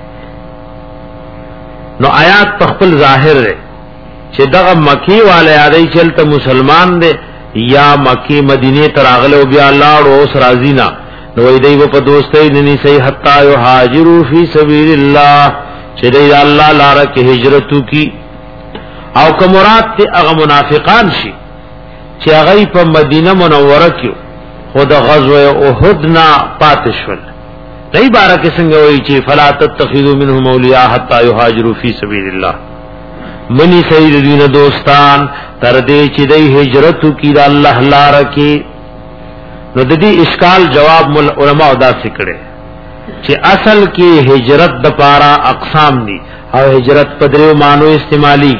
نو آیات تخپل ظاهر ہے چې دغه مکی والے یادای چلته مسلمان دے یا مکی مدینه تراغلو بیا لاړ اوس رازینا نو دی په دوستۍ ننی صحیح حتا یو هاجروا فی سبیل الله چې دی الله لاره کې هجرت کی او که مراد ته هغه منافقان شي چې هغه په مدینه منوره کې خود غزوه احد نا پاتشول دای بارک څنګه وایي چې فلا تتخذوا منهم اولیاء حتا یهاجروا فی سبیل الله منی سید دین دوستان تر دې چې د هجرت کی د الله لاره کې نو د دې اشکال جواب علماء دا ذکر چې اصل کې هجرت د پارا اقسام دي او هجرت په درو مانو استعمالي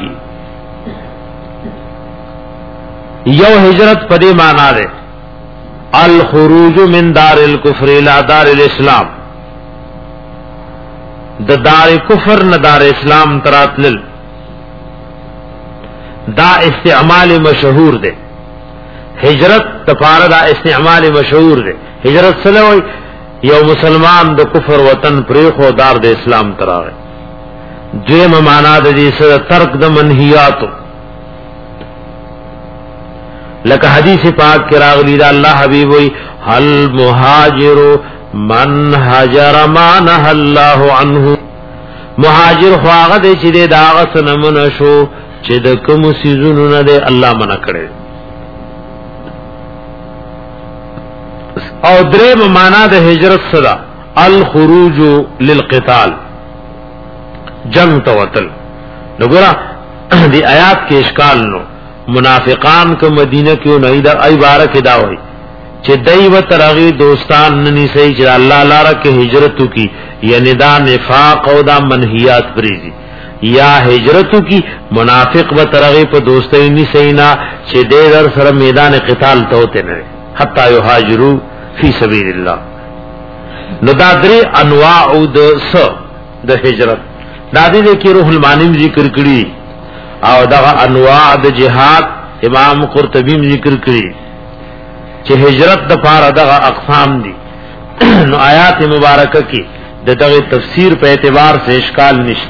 یو هجرت په دې معنا ده الخروج من دار الكفر الى دار الاسلام د دار کفر نه دار اسلام تراتل دا استعمال مشهور ده هجرت تفاره دا استعمال مشهور ده هجرت سلوي یو مسلمان د کفر وطن پریخو دار د اسلام تراغه دویم معنا د دې سره ترک د منهیاتو لکه حدیث پاک کې راغلی دا الله حبیب وی هل مهاجر من هاجر ما نه الله عنه مهاجر خو هغه دې چې دا غسنمن شو چې د کوم سيزونو نه دې الله منع کړي او دریم معنا د هجرت صدا الخروج للقتال جنگ ته وتل. نو ګره دی آیات کې اشکال نو منافقان کو مدینه کې نه دا ای بارک دا وای چې دای و ترغی دوستان ننی سي چې الله لاره کې هجرت کی یعنی دا نفاق او دا منهیات بریزي یا هجرت کی منافق و ترغی په دوستۍ ني سینا چې دې در سره میدان قتال ته وته نه حتا یهاجروا فی سبیل الله. نو دا درې انواع د س د هجرت دا دې کې روح المانی ذکر کړی او دا انواع د جهاد امام قرطبی ذکر کړی چې هجرت د پاره دغه اقسام دي. نو آیات مبارکه کې د دغه تفسیر په اعتبار سے اشکال نشته.